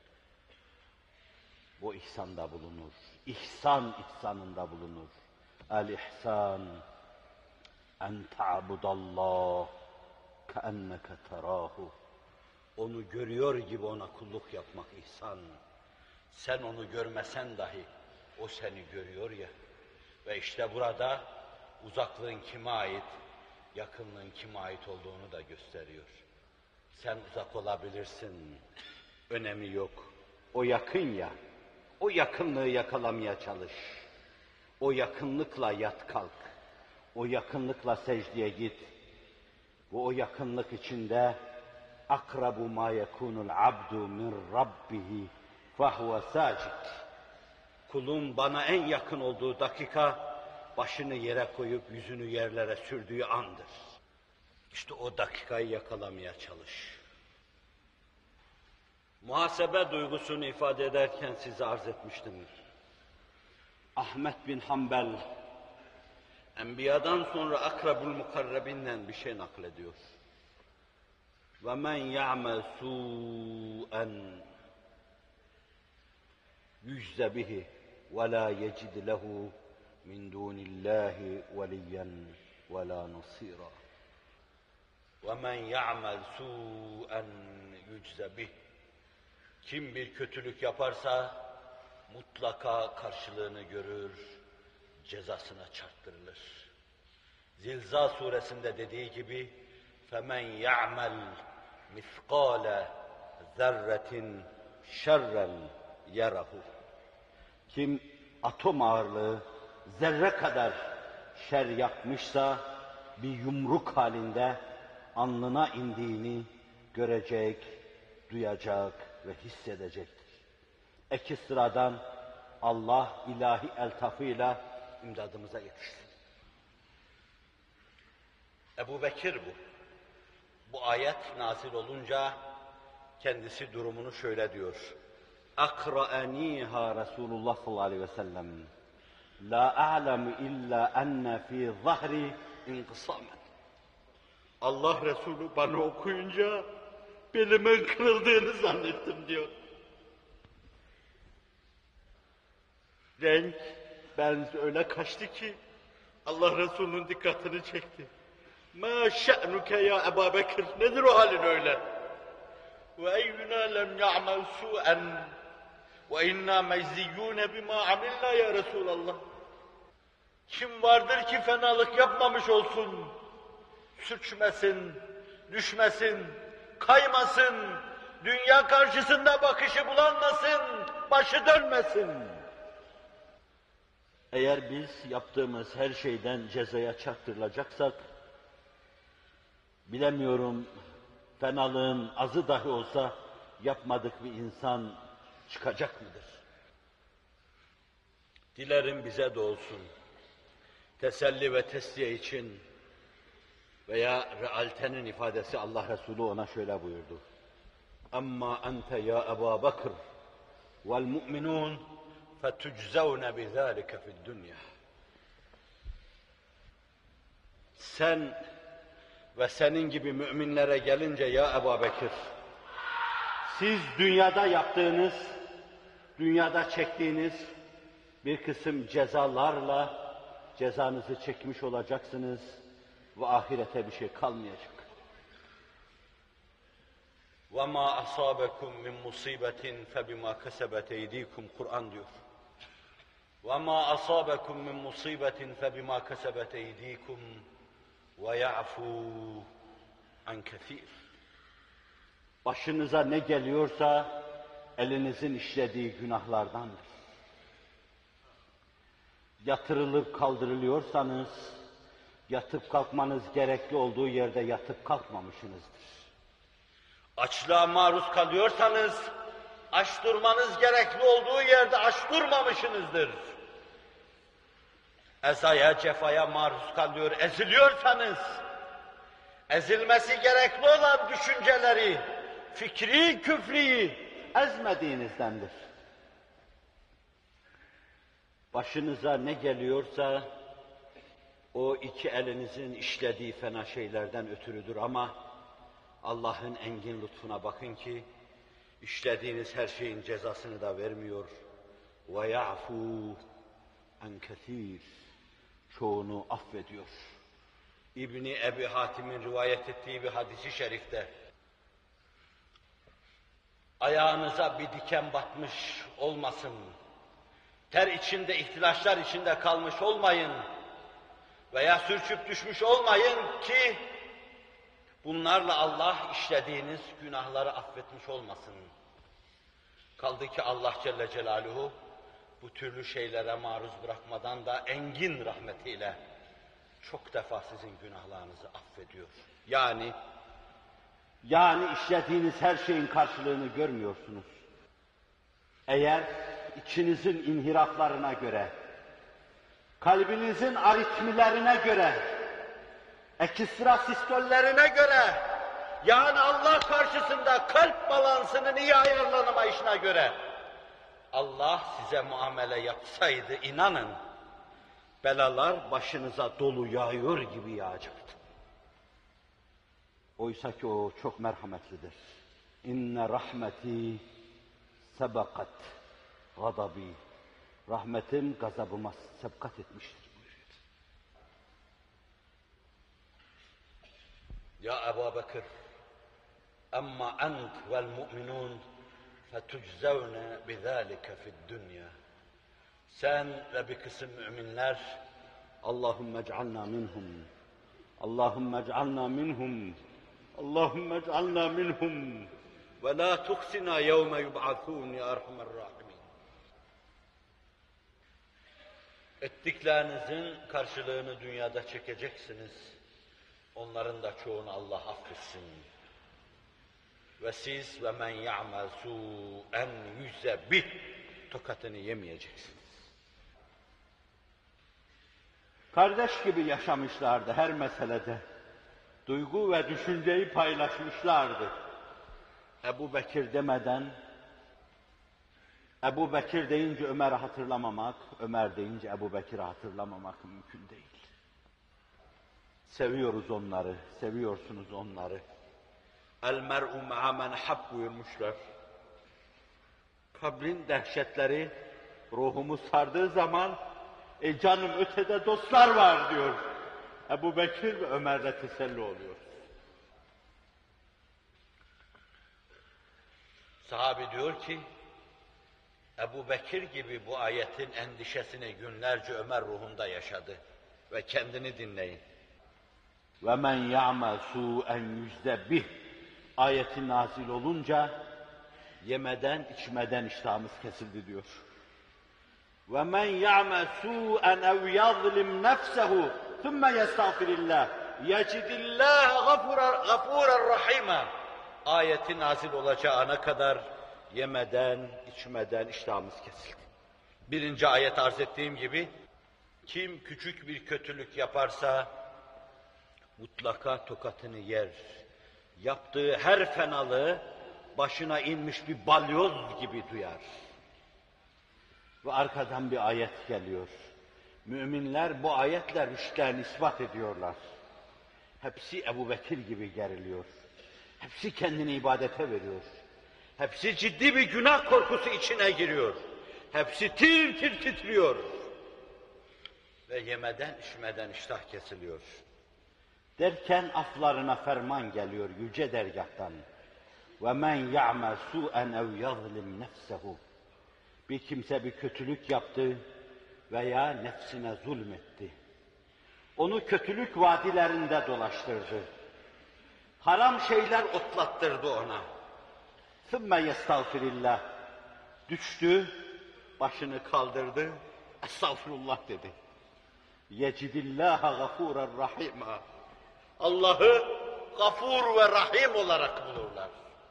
[SPEAKER 2] bu ihsanda bulunur. İhsan ihsanında bulunur. El-ihsan en ta'budallah keenneke terahu. Onu görüyor gibi ona kulluk yapmak ihsan. Sen onu görmesen dahi o seni görüyor ya. Ve işte burada uzaklığın kime ait, yakınlığın kime ait olduğunu da gösteriyor. Sen uzak olabilirsin, önemi yok. O yakın ya, o yakınlığı yakalamaya çalış. O yakınlıkla yat kalk, o yakınlıkla secdeye git. Ve o yakınlık içinde akrabu ma yekunul abdu min rabbihi fehuve sacid. Kulun bana en yakın olduğu dakika, başını yere koyup yüzünü yerlere sürdüğü andır. İşte o dakikayı yakalamaya çalış. Muhasebe duygusunu ifade ederken size arz etmiştim. Ahmet bin Hanbel, Enbiya'dan sonra akrabul mukarrebinden bir şey naklediyor. وَمَنْ يَعْمَلْ سُوءًا يُجْزَ بِهِ وَلَا يَجِدْ لَهُ مِنْ دُونِ اللّٰهِ وَلِيًّا وَلَا نَصِيرًا. وَمَنْ يَعْمَلْ سُوءًا يُجْزَ بِهِ. Kim bir kötülük yaparsa mutlaka karşılığını görür, cezasına çarptırılır. Zilzal suresinde dediği gibi فَمَنْ يَعْمَلْ مِثْقَالَ ذَرَّةٍ شَرًّا يَرَهُ. Kim atom ağırlığı zerre kadar şer yapmışsa bir yumruk halinde alnına indiğini görecek, duyacak ve hissedecektir. Eki sıradan Allah ilahi eltafıyla imdadımıza yetişsin. Ebu Bekir bu. Bu ayet nazil olunca kendisi durumunu şöyle diyor. Akra'aniha Resulullah sallallahu aleyhi ve sellem. La a'lemu illa enne fi zahri inkısamen. Allah Resulü bana okuyunca belimin kırıldığını zannettim diyor. Renk, benz öyle kaçtı ki Allah Resulü'nün dikkatini çekti. Ma şe'nuke ya Ebu Bekir, nedir o halin öyle? Ve eyyuna lem ya'mel su'en ve inna mecziyyûne bima amilna ya Resulallah. Kim vardır ki fenalık yapmamış olsun, sürçmesin, düşmesin, kaymasın, dünya karşısında bakışı bulanmasın, başı dönmesin. Eğer biz yaptığımız her şeyden cezaya çarptırılacaksak, bilemiyorum, fenalığın azı dahi olsa yapmadık bir insan çıkacak mıdır? Dilerim bize de olsun. Teselli ve tesliye için veya realitenin ifadesi Allah Resulü ona şöyle buyurdu. Amma ente ya Ebu Bekir vel mu'minun fetuczevne bizâlike fid dünya. Sen ve senin gibi müminlere gelince ya Ebu Bekir, siz dünyada yaptığınız, dünyada çektiğiniz bir kısım cezalarla cezanızı çekmiş olacaksınız ve ahirete bir şey kalmayacak. وَمَا أَصَابَكُمْ مِنْ مُصِيبَةٍ فَبِمَا كَسَبَتْ اَيْدِيكُمْ Kur'an diyor. وَمَا أَصَابَكُمْ مِنْ مُصِيبَةٍ فَبِمَا كَسَبَتْ اَيْدِيكُمْ وَيَعْفُوا عَنْ كَثِيرٍ. Başınıza ne geliyorsa elinizin işlediği günahlardandır. Yatırılıp kaldırılıyorsanız, yatıp kalkmanız gerekli olduğu yerde yatıp kalkmamışsınızdır. Açlığa maruz kalıyorsanız, aç durmanız gerekli olduğu yerde aç durmamışsınızdır. Ezaya, cefaya maruz kalıyor, eziliyorsanız, ezilmesi gerekli olan düşünceleri, fikri, küfri ezmediğinizdendir. Başınıza ne geliyorsa, o iki elinizin işlediği fena şeylerden ötürüdür ama Allah'ın engin lütfuna bakın ki, işlediğiniz her şeyin cezasını da vermiyor. وَيَعْفُوا عَنْ كَثِيرٍ. Çoğunu affediyor. İbni Ebi Hatim'in rivayet ettiği bir hadisi şerifte, ayağınıza bir diken batmış olmasın, ter içinde, ihtilaçlar içinde kalmış olmayın veya sürçüp düşmüş olmayın ki bunlarla Allah işlediğiniz günahları affetmiş olmasın. Kaldı ki Allah Celle Celaluhu bu türlü şeylere maruz bırakmadan da engin rahmetiyle çok defa sizin günahlarınızı affediyor. Yani yani işlediğiniz her şeyin karşılığını görmüyorsunuz. Eğer içinizin inhiraflarına göre, kalbinizin aritmilerine göre, ekistra sistollerine göre, yani Allah karşısında kalp balansının iyi ayarlanamayışına göre Allah size muamele yapsaydı inanın belalar başınıza dolu yağıyor gibi yağacaktı. Oysa ki o çok merhametlidir. İnne rahmeti sebakat gadabi. Rahmetim gazabıma sebkat etmiştir buyuruyor. Ya Ebu Bekir, amma ent vel mu'minun فَتُجْزَوْنَ بِذَٰلِكَ فِي الدُّنْيَا. Sen ve bir kısım müminler, Allahümme ec'alna minhum, Allahümme ec'alna minhum, Allahümme ec'alna minhum ve la tuhsina yevme yub'athûn ya erhamer rahimin. Ettiklerinizin karşılığını dünyada çekeceksiniz. Onların da çoğunu Allah affetsin. Ve siz ve men ya'mel su'en yüzze bih tokatını yemeyeceksiniz. Kardeş gibi yaşamışlardı her meselede. Duygu ve düşünceyi paylaşmışlardı. Ebu Bekir demeden, Ebu Bekir deyince Ömer'i hatırlamamak, Ömer deyince Ebu Bekir'i hatırlamamak mümkün değil. Seviyoruz onları, seviyorsunuz onları. El mer'u ma'a men hab buyurmuşlar. Kabrin dehşetleri ruhumu sardığı zaman, e canım ötede dostlar var diyor. Ebu Bekir ve Ömer'le teselli oluyor. Sahabi diyor ki, Ebu Bekir gibi bu ayetin endişesini günlerce Ömer ruhunda yaşadı. Ve kendini dinleyin. وَمَنْ يَعْمَلْ سُوءًا يُجْزَ بِهِ ayeti nazil olunca yemeden içmeden iştahımız kesildi diyor. وَمَنْ يَعْمَلْ سُوءًا اَوْ يَظْلِمْ نَفْسَهُ ثُمَّ يَسْتَغْفِرِ اللّٰهِ يَجِدِ اللّٰهَ غَفُورًا رَحِيمًا ayeti nazil olacağı ana kadar yemeden, içmeden iştahımız kesildi. Birinci ayet arz ettiğim gibi, kim küçük bir kötülük yaparsa mutlaka tokatını yer. Yaptığı her fenalığı başına inmiş bir balyoz gibi duyar. Ve arkadan bir ayet geliyor. Müminler bu ayetle rüştlerini ispat ediyorlar. Hepsi Ebu Bekir gibi geriliyor. Hepsi kendini ibadete veriyor. Hepsi ciddi bir günah korkusu içine giriyor. Hepsi tir tir titriyor. Ve yemeden içmeden iştah kesiliyor. Derken aflarına ferman geliyor yüce dergâhtan. وَمَنْ يَعْمَلْ سُوءًا اَوْ يَظْلِمْ نَفْسَهُ Bir kimse bir kötülük yaptı veya nefsine zulmetti. Onu kötülük vadilerinde dolaştırdı. Haram şeyler otlattırdı ona. ثُمَّ يَسْتَغْفِرِ اللّٰهِ Düştü, başını kaldırdı, estağfurullah dedi. يَجِدِ اللّٰهَ غَفُورًا رَحِيمًا Allah'ı Gafur ve Rahim olarak bulurlar.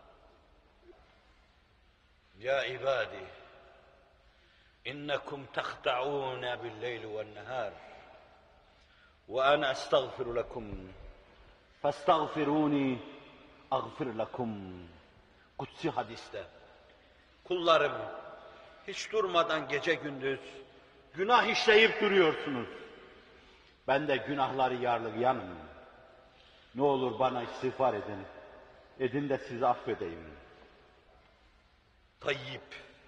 [SPEAKER 2] Ya ibadi, innekum tahta'un bil-leyli ve'n-nehar ve ana estağfiru lekum festağfiruni aghfir lekum. Kutsi hadiste. Kullarım, hiç durmadan gece gündüz günah işleyip duruyorsunuz. Ben de günahları yarlayanım. Ne olur bana istiğfar edin. Edin de sizi affedeyim. Tayyip,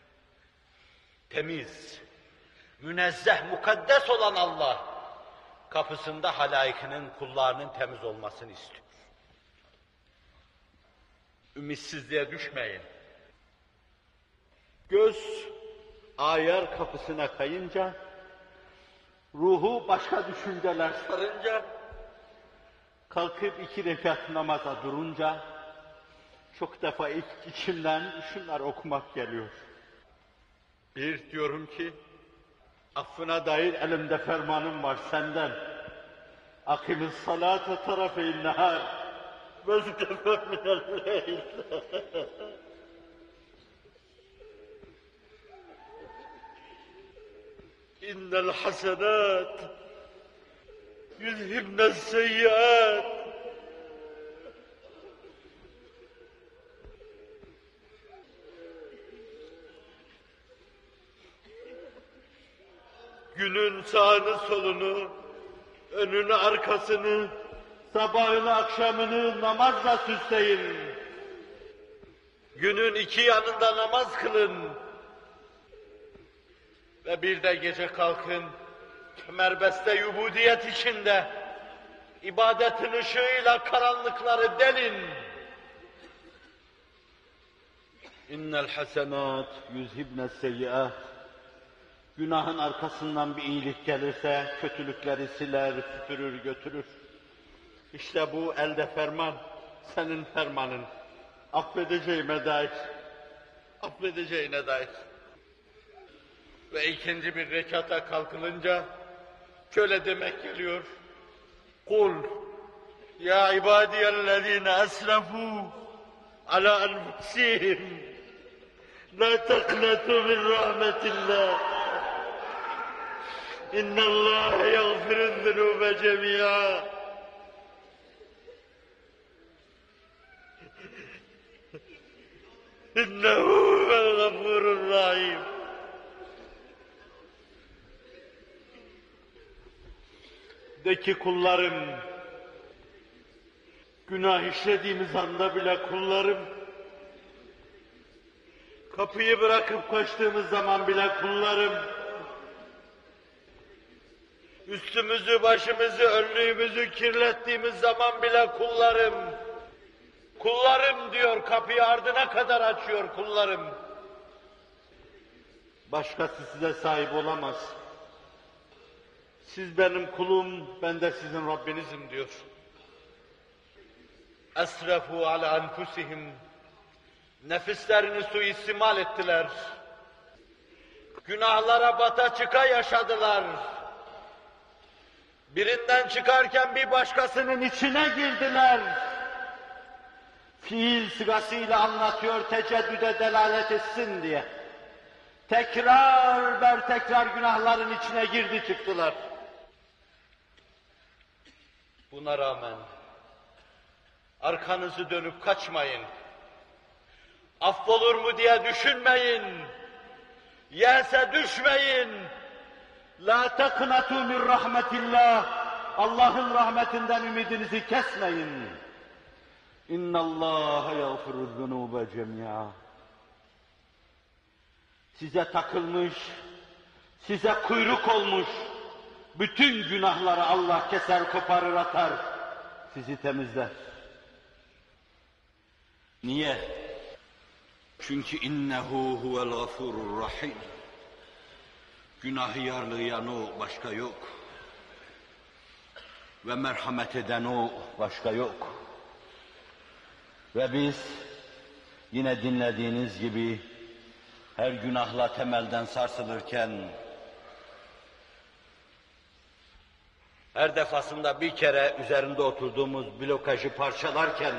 [SPEAKER 2] temiz, münezzeh, mukaddes olan Allah, kapısında halaikinin, kullarının temiz olmasını istiyor. Ümitsizliğe düşmeyin. Göz, ayar kapısına kayınca, ruhu başka düşünceler sarınca, kalkıp iki rekat namaza durunca, çok defa ilk içimden şunlar okumak geliyor. Bir diyorum ki, affına dair elimde fermanım var senden. Akimiz salate tarafeyn nehar ve zükefe minel leyl. İnnel hasenat yüzhibnes seyyiat. Günün sağını solunu, önünü arkasını, sabahını akşamını namazla süsleyin. Günün iki yanında namaz kılın. Ve bir de gece kalkın, kemerbeste yubudiyet içinde, ibadetin ışığıyla karanlıkları delin.
[SPEAKER 1] İnnel hasenat yüzhibnes seyyiat. Günahın arkasından bir iyilik gelirse kötülükleri siler, süpürür, götürür. İşte bu elde ferman, senin fermanın. Affedeceğime dair, affedeceğine dair. Ve ikinci bir rekata kalkılınca şöyle demek geliyor. Kul ya ibadiyellezine esrafû ala enfusihim la taknatu min rahmetillah. İnna Allah yaghfiru'z-zunûbe cemî'a. İnnehu huvel-gafûrur-rahîm. De ki kullarım, günah işlediğimiz anda bile kullarım, kapıyı bırakıp kaçtığımız zaman bile kullarım, üstümüzü, başımızı, önlüğümüzü kirlettiğimiz zaman bile kullarım, kullarım diyor, kapıyı ardına kadar açıyor kullarım. Başkası size sahip olamaz. Siz benim kulum, ben de sizin Rabbinizim diyor. Esrefu ala enfusihim. Nefislerini suistimal ettiler. Günahlara bata çıka yaşadılar. Birinden çıkarken bir başkasının içine girdiler. Fiil sigasıyla anlatıyor teceddüde delalet etsin diye. Tekrar ber tekrar günahların içine girdi çıktılar. Buna rağmen arkanızı dönüp kaçmayın. Affolur mu diye düşünmeyin. Yelse düşmeyin. La taknatu min rahmetillah. Allah'ın rahmetinden ümidinizi kesmeyin. İnna Allah yaghfiru'z-zunûbe cemî'a. Size takılmış, size kuyruk olmuş bütün günahları Allah keser, koparır, atar, sizi temizler. Niye? Çünkü innehu huvel gafurur rahim. Günahı yarlayan o, başka yok. Ve merhamet eden o, başka yok. Ve biz yine dinlediğiniz gibi her günahla temelden sarsılırken, her defasında bir kere üzerinde oturduğumuz blokajı parçalarken,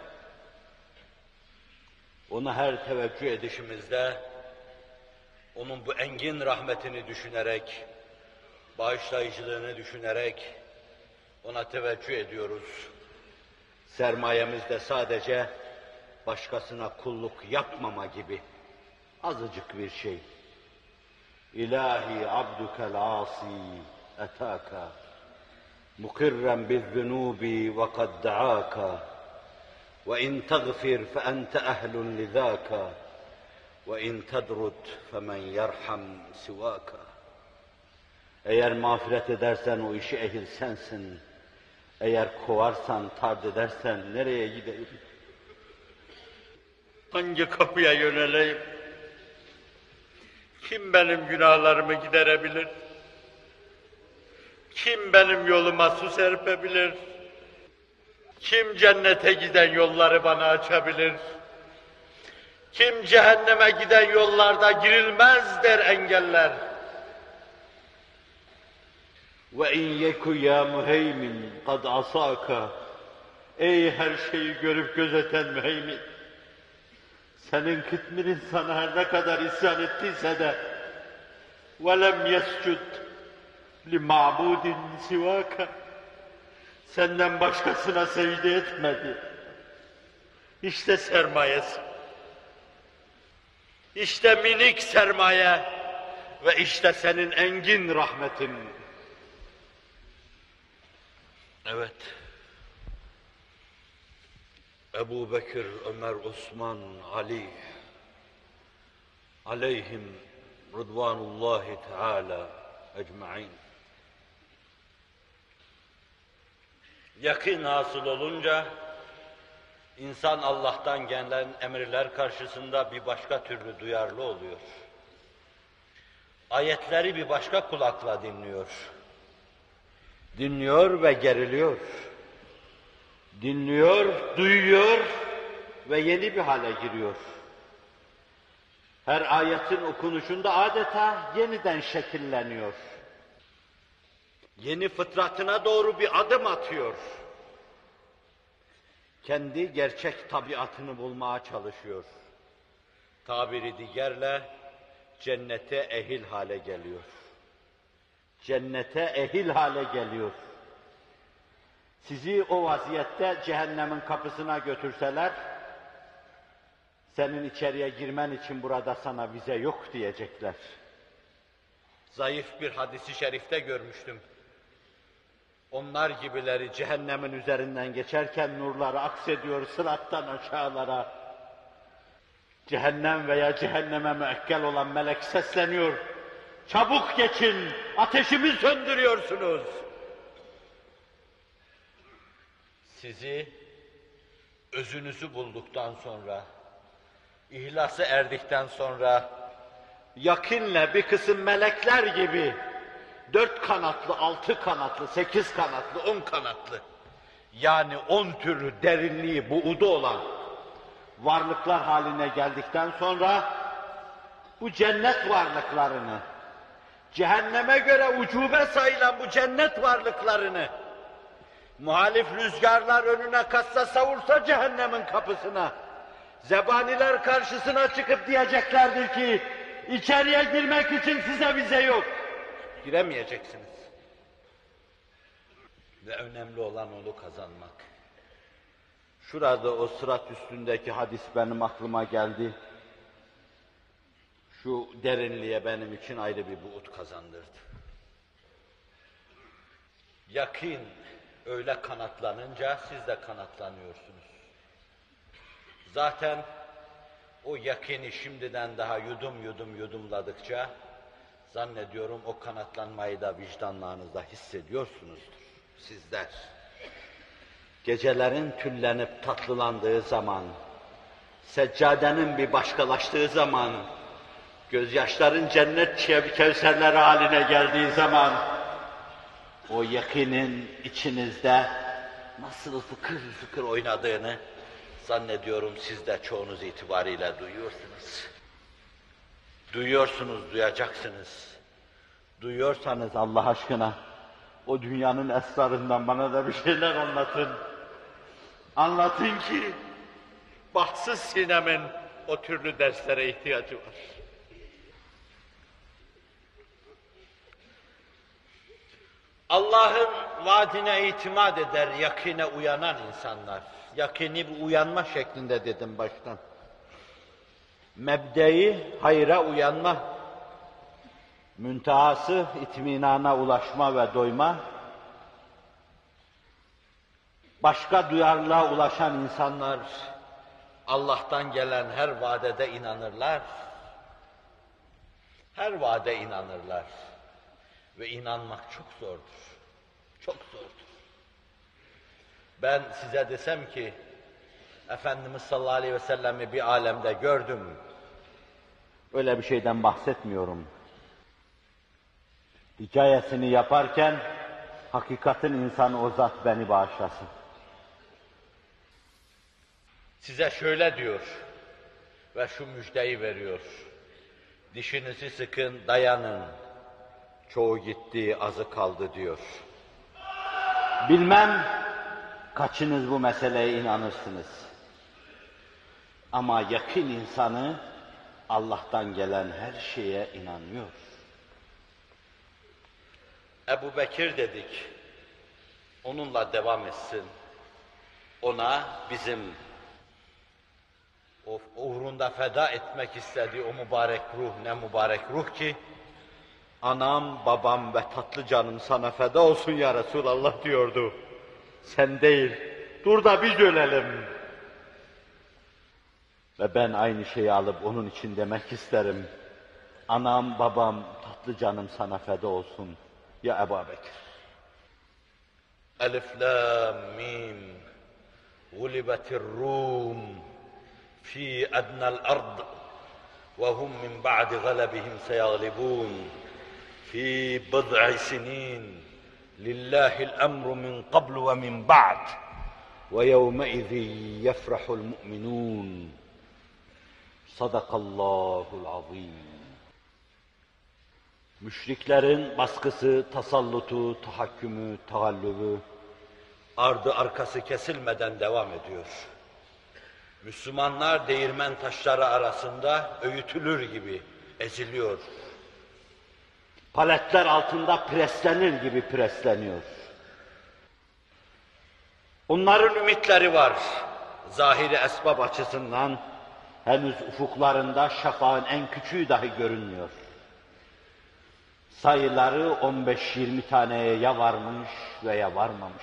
[SPEAKER 1] onu her teveccüh edişimizde, onun bu engin rahmetini düşünerek, bağışlayıcılığını düşünerek, ona teveccüh ediyoruz. Sermayemiz de sadece başkasına kulluk yapmama gibi azıcık bir şey. İlahi abdukel asi etaka mukirren bizzunubi ve kad da'aka ve in tagfir fe ente ehlun lizaka ve in tedrud femen yerham sivaka. Eğer mağfiret edersen o işi ehil sensin. Eğer kovarsan, tard edersen nereye gideyim? Hangi kapıya yöneleyim? Kim benim günahlarımı giderebilir? Kim benim yoluma su serpebilir? Kim cennete giden yolları bana açabilir? Kim cehenneme giden yollarda girilmez der engeller? Ve in yeku ya muheymin kad asaka. Ey her şeyi görüp gözeten müheymin. Senin kıtmirin sana her ne kadar isyan ettiyse de وَلَمْ يَسْجُدْ لِمَعْبُودٍ سِوَاكَ. Senden başkasına secde etmedi. İşte sermayesi. İşte minik sermaye ve işte senin engin rahmetin. Evet. Ebu Bekir, Ömer, Osman, Ali aleyhim rıdvanullahi teala ecmaîn. Yakîn hasıl olunca İnsan Allah'tan gelen emirler karşısında bir başka türlü duyarlı oluyor. Ayetleri bir başka kulakla dinliyor. Dinliyor ve geriliyor. Dinliyor, duyuyor ve yeni bir hale giriyor. Her ayetin okunuşunda adeta yeniden şekilleniyor. Yeni fıtratına doğru bir adım atıyor. Kendi gerçek tabiatını bulmaya çalışıyor. Tabiri diğerle cennete ehil hale geliyor. Cennete ehil hale geliyor. Sizi o vaziyette cehennemin kapısına götürseler, senin içeriye girmen için burada sana vize yok diyecekler. Zayıf bir hadisi şerifte görmüştüm. Onlar gibileri cehennemin üzerinden geçerken nurları aksediyor sırattan aşağılara. Cehennem veya cehenneme müekkel olan melek sesleniyor. Çabuk geçin, ateşimi söndürüyorsunuz. Sizi özünüzü bulduktan sonra, ihlası erdikten sonra, yakınla bir kısım melekler gibi, dört kanatlı, altı kanatlı, sekiz kanatlı, on kanatlı, yani on türlü derinliği, buğdu olan varlıklar haline geldikten sonra, bu cennet varlıklarını, cehenneme göre ucube sayılan bu cennet varlıklarını, muhalif rüzgarlar önüne katsa savursa cehennemin kapısına, zebaniler karşısına çıkıp diyeceklerdir ki, içeriye girmek için size vize yok. Giremeyeceksiniz. Ve önemli olan onu kazanmak. Şurada o sırat üstündeki hadis benim aklıma geldi. Şu derinliğe benim için ayrı bir buğut kazandırdı. Yakin öyle kanatlanınca siz de kanatlanıyorsunuz. Zaten o yakini şimdiden daha yudum yudum yudumladıkça zannediyorum o kanatlanmayı da vicdanlarınızda hissediyorsunuzdur sizler. Gecelerin tüllenip tatlılandığı zaman, seccadenin bir başkalaştığı zaman, gözyaşların cennet kevserleri haline geldiği zaman, o yakinin içinizde nasıl fıkır fıkır oynadığını zannediyorum siz de çoğunuz itibariyle duyuyorsunuz. Duyuyorsunuz, duyacaksınız. Duyuyorsanız Allah aşkına o dünyanın esrarından bana da bir şeyler anlatın. Anlatın ki bahtsız sinemin o türlü derslere ihtiyacı var. Allah'ın vaadine itimat eder, yakine uyanan insanlar. Yakini bir uyanma şeklinde dedim baştan. Mebdeyi hayra uyanma, müntehası itminana ulaşma ve doyma, başka duyarlılığa ulaşan insanlar Allah'tan gelen her vaadede inanırlar. Her vaade inanırlar. Ve inanmak çok zordur. Çok zordur. Ben size desem ki, Efendimiz sallallahu aleyhi ve sellem'i bir alemde gördüm. Öyle bir şeyden bahsetmiyorum. Hikayesini yaparken, hakikatin insanı o zat beni bağışlasın. Size şöyle diyor ve şu müjdeyi veriyor. Dişinizi sıkın, dayanın. Çoğu gitti, azı kaldı diyor. Bilmem kaçınız bu meseleye inanırsınız. Ama yakın insanı Allah'tan gelen her şeye inanıyor. Ebu Bekir dedik, onunla devam etsin. Ona bizim o uğrunda feda etmek istediği o mübarek ruh, ne mübarek ruh ki, anam, babam ve tatlı canım sana feda olsun ya Resulallah diyordu. Sen değil, dur da biz ölelim. Ve ben aynı şeyi alıp onun için demek isterim. Anam, babam, tatlı canım sana feda olsun ya Ebu Bekir. Elif, lam, mim.
[SPEAKER 2] غُلِبَتِ الرُّومُ فِي أَدْنَى الْأَرْضِ وَهُمْ مِنْ بَعْدِ غَلَبِهِمْ سَيَغْلِبُونَ فِي بِضْعِ سِنِينَ لِلَّهِ الْأَمْرُ مِنْ قَبْلُ وَمِنْ بَعْدِ وَيَوْمَئِذٍ يَفْرَحُ الْمُؤْمِنُونَ Sadakallahul azim. Müşriklerin baskısı, tasallutu, tahakkümü, tagallübü ardı arkası kesilmeden devam ediyor. Müslümanlar değirmen taşları arasında öğütülür gibi eziliyor. Paletler altında preslenir gibi presleniyor. Onların ümitleri var. Zahiri esbab açısından henüz ufuklarında şafağın en küçüğü dahi görünmüyor. Sayıları on beş yirmi taneye ya varmış veya varmamış.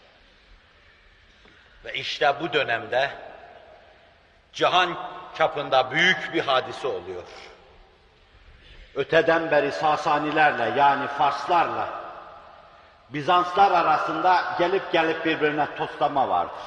[SPEAKER 2] Ve işte bu dönemde cihan çapında büyük bir hadise oluyor. Öteden beri Sasanilerle yani Farslarla Bizanslar arasında gelip gelip birbirine toslama vardır.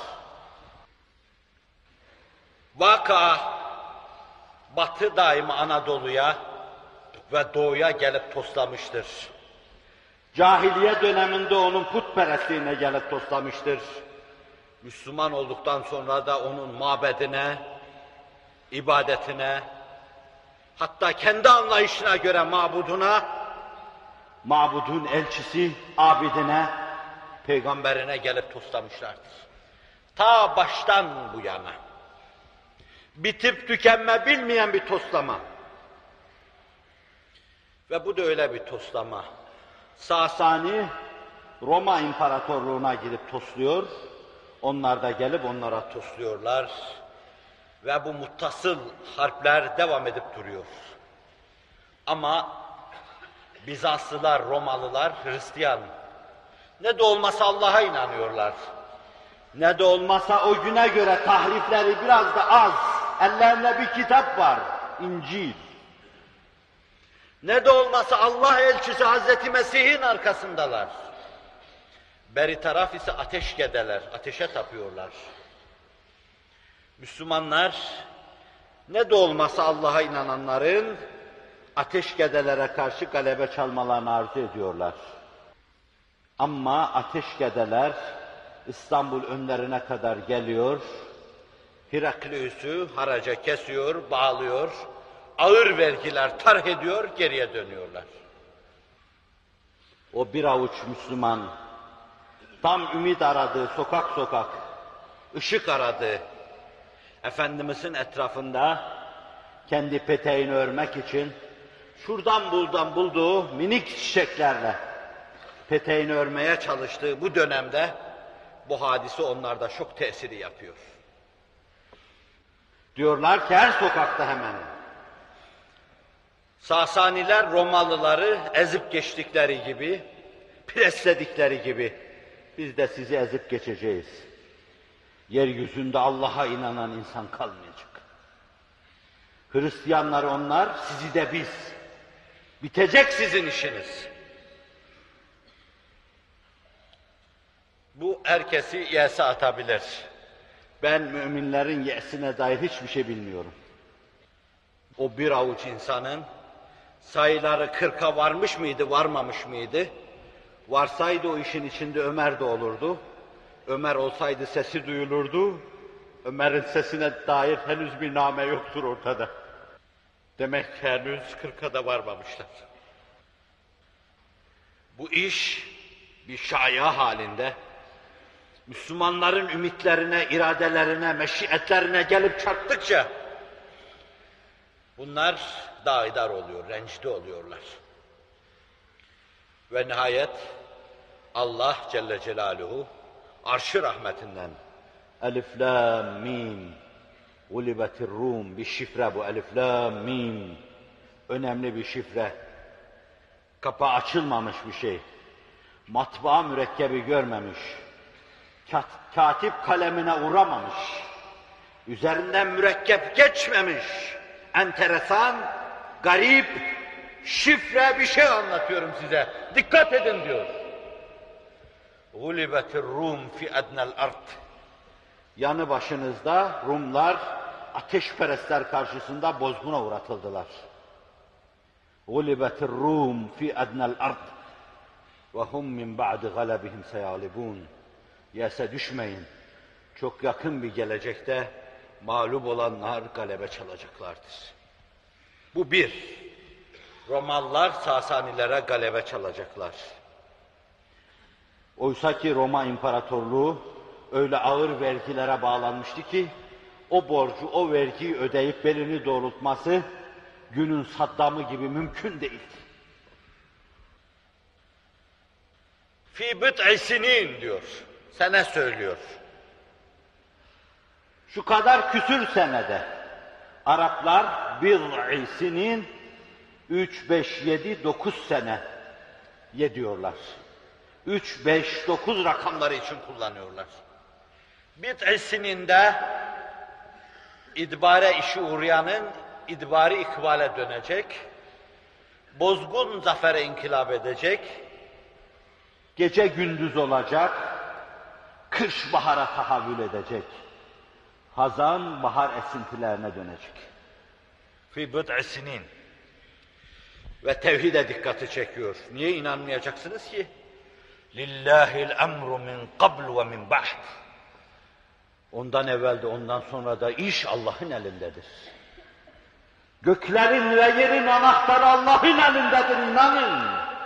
[SPEAKER 2] Vaka Batı daima Anadolu'ya ve Doğu'ya gelip toslamıştır. Cahiliye döneminde onun putperestliğine gelip toslamıştır. Müslüman olduktan sonra da onun mabedine, ibadetine, hatta kendi anlayışına göre mabuduna, mabudun elçisi, abidine, peygamberine gelip toslamışlardır. Ta baştan bu yana. Bitip tükenme bilmeyen bir toslama. Ve bu da öyle bir toslama. Sasani, Roma İmparatorluğu'na gidip tosluyor, onlar da gelip onlara tosluyorlar. Ve bu muttasıl harpler devam edip duruyor. Ama Bizanslılar, Romalılar, Hristiyan, ne de olmasa Allah'a inanıyorlar. Ne de olmasa o güne göre tahrifleri biraz da az. Ellerinde bir kitap var, İncil. Ne de olmasa Allah elçisi Hazreti Mesih'in arkasındalar. Beri taraf ise ateşkedeler, ateşe tapıyorlar. Müslümanlar, ne de olmasa Allah'a inananların ateşkedelere karşı galebe çalmalarını arzu ediyorlar. Ama ateşkedeler İstanbul önlerine kadar geliyor, Heraklius'u haraca kesiyor, bağlıyor, ağır vergiler tarh ediyor, geriye dönüyorlar. O bir avuç Müslüman, tam ümit aradığı sokak sokak, ışık aradığı, Efendimiz'in etrafında kendi peteğini örmek için şuradan buradan bulduğu minik çiçeklerle peteğini örmeye çalıştığı bu dönemde bu hadise onlarda şok tesiri yapıyor. Diyorlar ki her sokakta hemen Sasaniler Romalıları ezip geçtikleri gibi, presledikleri gibi biz de sizi ezip geçeceğiz. Yeryüzünde Allah'a inanan insan kalmayacak. Hristiyanlar onlar, sizi de biz. Bitecek sizin işiniz. Bu herkesi yese atabilir. Ben müminlerin yesine dair hiçbir şey bilmiyorum. O bir avuç insanın sayıları kırka varmış mıydı, varmamış mıydı? Varsaydı o işin içinde Ömer de olurdu. Ömer olsaydı sesi duyulurdu. Ömer'in sesine dair henüz bir name yoktur ortada. Demek ki henüz kırka da varmamışlar. Bu iş bir şaya halinde Müslümanların ümitlerine, iradelerine, meşiyetlerine gelip çarptıkça bunlar dağidar oluyor, rencide oluyorlar. Ve nihayet Allah Celle Celaluhu arş-ı rahmetinden Elif Lam Mim Gulibetir Rum, bir şifre bu Elif Lam Mim, önemli bir şifre, kapağı açılmamış bir şey, matbaa mürekkebi görmemiş, kat, katip kalemine uğramamış, üzerinden mürekkep geçmemiş, enteresan, garip, şifre bir şey anlatıyorum size, dikkat edin diyor. غُلِبَتِ الرُّومُ فِي أَدْنَى الْأَرْضِ Yanı başınızda Rumlar ateşperestler karşısında bozguna uğratıldılar. غُلِبَتِ الرُّومُ فِي أَدْنَى الْأَرْضِ وَهُمْ مِنْ بَعْدِ غَلَبِهِمْ سَيَغْلِبُونَ. Yese düşmeyin. Çok yakın bir gelecekte mağlup olanlar galebe çalacaklardır. Bu bir. Romalılar Sasanilere galebe çalacaklar. Oysa ki Roma İmparatorluğu öyle ağır vergilere bağlanmıştı ki o borcu, o vergiyi ödeyip belini doğrultması günün Saddam'ı gibi mümkün değildi. Fi bid'i sinin diyor, sene söylüyor. Şu kadar küsür senede Araplar bid'i sinin üç, beş, yedi, dokuz sene yediyorlar. Üç, beş, dokuz rakamları için kullanıyorlar. Bid'i sininde idbare işi uğrayanın idbari ikbale dönecek, bozgun zafere inkılap edecek, gece gündüz olacak, kış bahara tahavül edecek, hazan bahar esintilerine dönecek. Fi bid'i sinin. Ve tevhide dikkati çekiyor. Niye inanmayacaksınız ki? Lillahil emru min qabl ve min ba'd. Ondan evvel de ondan sonra da iş Allah'ın elindedir. Göklerin ve yerin anahtarı Allah'ın elindedir, inanın.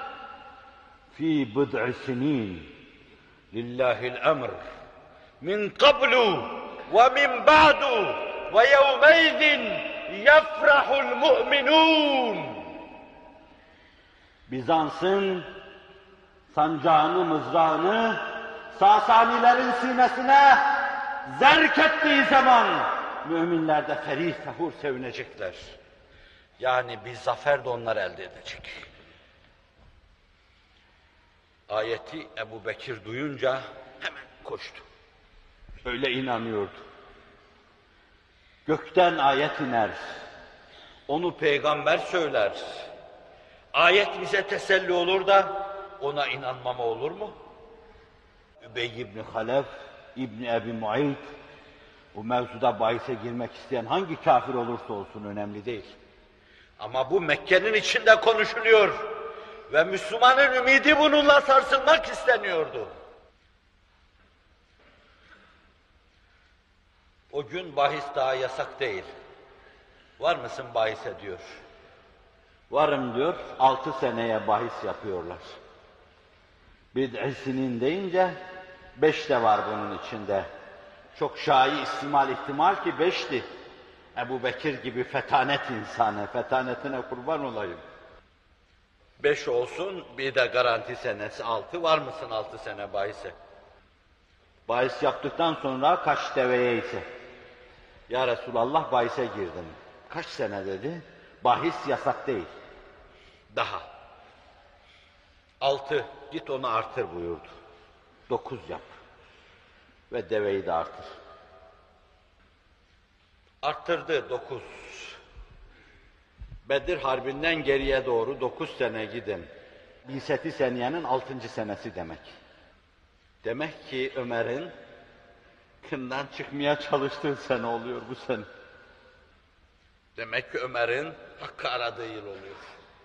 [SPEAKER 2] Fi bid'i sinin. Lillahil emr min qablu ve min ba'du ve yevmeydin yefrahul mu'minun. Bizans'ın sancağını, mızrağını Sasanilerin sinesine zerk ettiği zaman müminler de ferih fehur sevinecekler. Yani bir zafer de onlar elde edecek. Ayeti Ebu Bekir duyunca hemen koştu. Öyle inanıyordu. Gökten ayet iner, onu peygamber söyler. Ayet bize teselli olur da ona inanmama olur mu? Übey ibn Halef, İbn Ebi Muayt, bu mevzuda bahise girmek isteyen hangi kafir olursa olsun önemli değil. Ama bu Mekke'nin içinde konuşuluyor ve Müslümanın ümidi bununla sarsılmak isteniyordu. O gün bahis daha yasak değil. Var mısın bahise diyor. Varım diyor, altı seneye bahis yapıyorlar. Bid'isinin deyince beş de var bunun içinde. Çok şai istimal ihtimal ki beşti. Ebu Bekir gibi fetanet insanı, fetanetine kurban olayım. Beş olsun, bir de garanti senesi altı. Var mısın altı sene bahise? Bahis yaptıktan sonra kaç deveye ise. Ya Resulallah bahise girdim. Kaç sene dedi? Bahis yasak değil. Daha. Altı, git onu artır buyurdu. Dokuz yap. Ve deveyi de artır. Arttırdı dokuz. Bedir Harbi'nden geriye doğru dokuz sene gidin. Binseti Seniye'nin altıncı senesi demek. Demek ki Ömer'in kından çıkmaya çalıştığı sene oluyor bu sene. Demek ki Ömer'in hakkı aradığı yıl oluyor.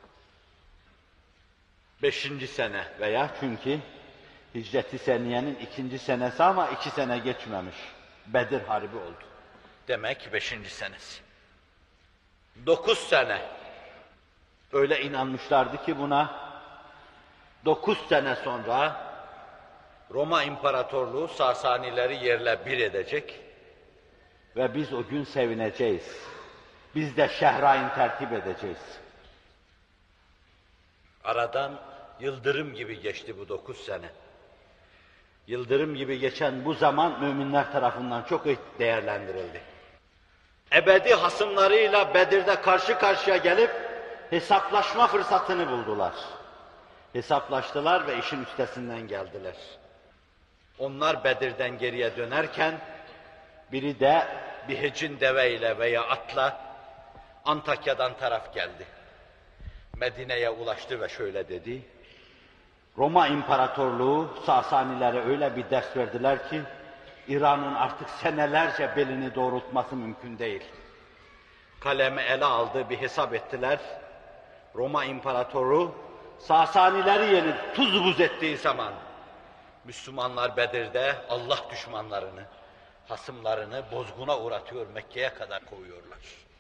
[SPEAKER 2] Beşinci sene veya çünkü Hicret-i Seniye'nin ikinci senesi ama iki sene geçmemiş. Bedir Harbi oldu. Demek ki beşinci senesi. Dokuz sene. Öyle inanmışlardı ki buna, dokuz sene sonra Roma İmparatorluğu Sasanileri yerle bir edecek ve biz o gün sevineceğiz. Biz de Şehrayn tertip edeceğiz. Aradan yıldırım gibi geçti bu dokuz sene. Yıldırım gibi geçen bu zaman müminler tarafından çok değerlendirildi. Ebedi hasımlarıyla Bedir'de karşı karşıya gelip hesaplaşma fırsatını buldular. Hesaplaştılar ve işin üstesinden geldiler. Onlar Bedir'den geriye dönerken biri de bir hecin deveyle veya atla Antakya'dan taraf geldi. Medine'ye ulaştı ve şöyle dedi: Roma İmparatorluğu Sasanilere öyle bir ders verdiler ki İran'ın artık senelerce belini doğrultması mümkün değil. Kalemi ele aldı, bir hesap ettiler. Roma İmparatoru Sasanileri yenip tuz buz ettiği zaman Müslümanlar Bedir'de Allah düşmanlarını, hasımlarını bozguna uğratıyor, Mekke'ye kadar koyuyorlar.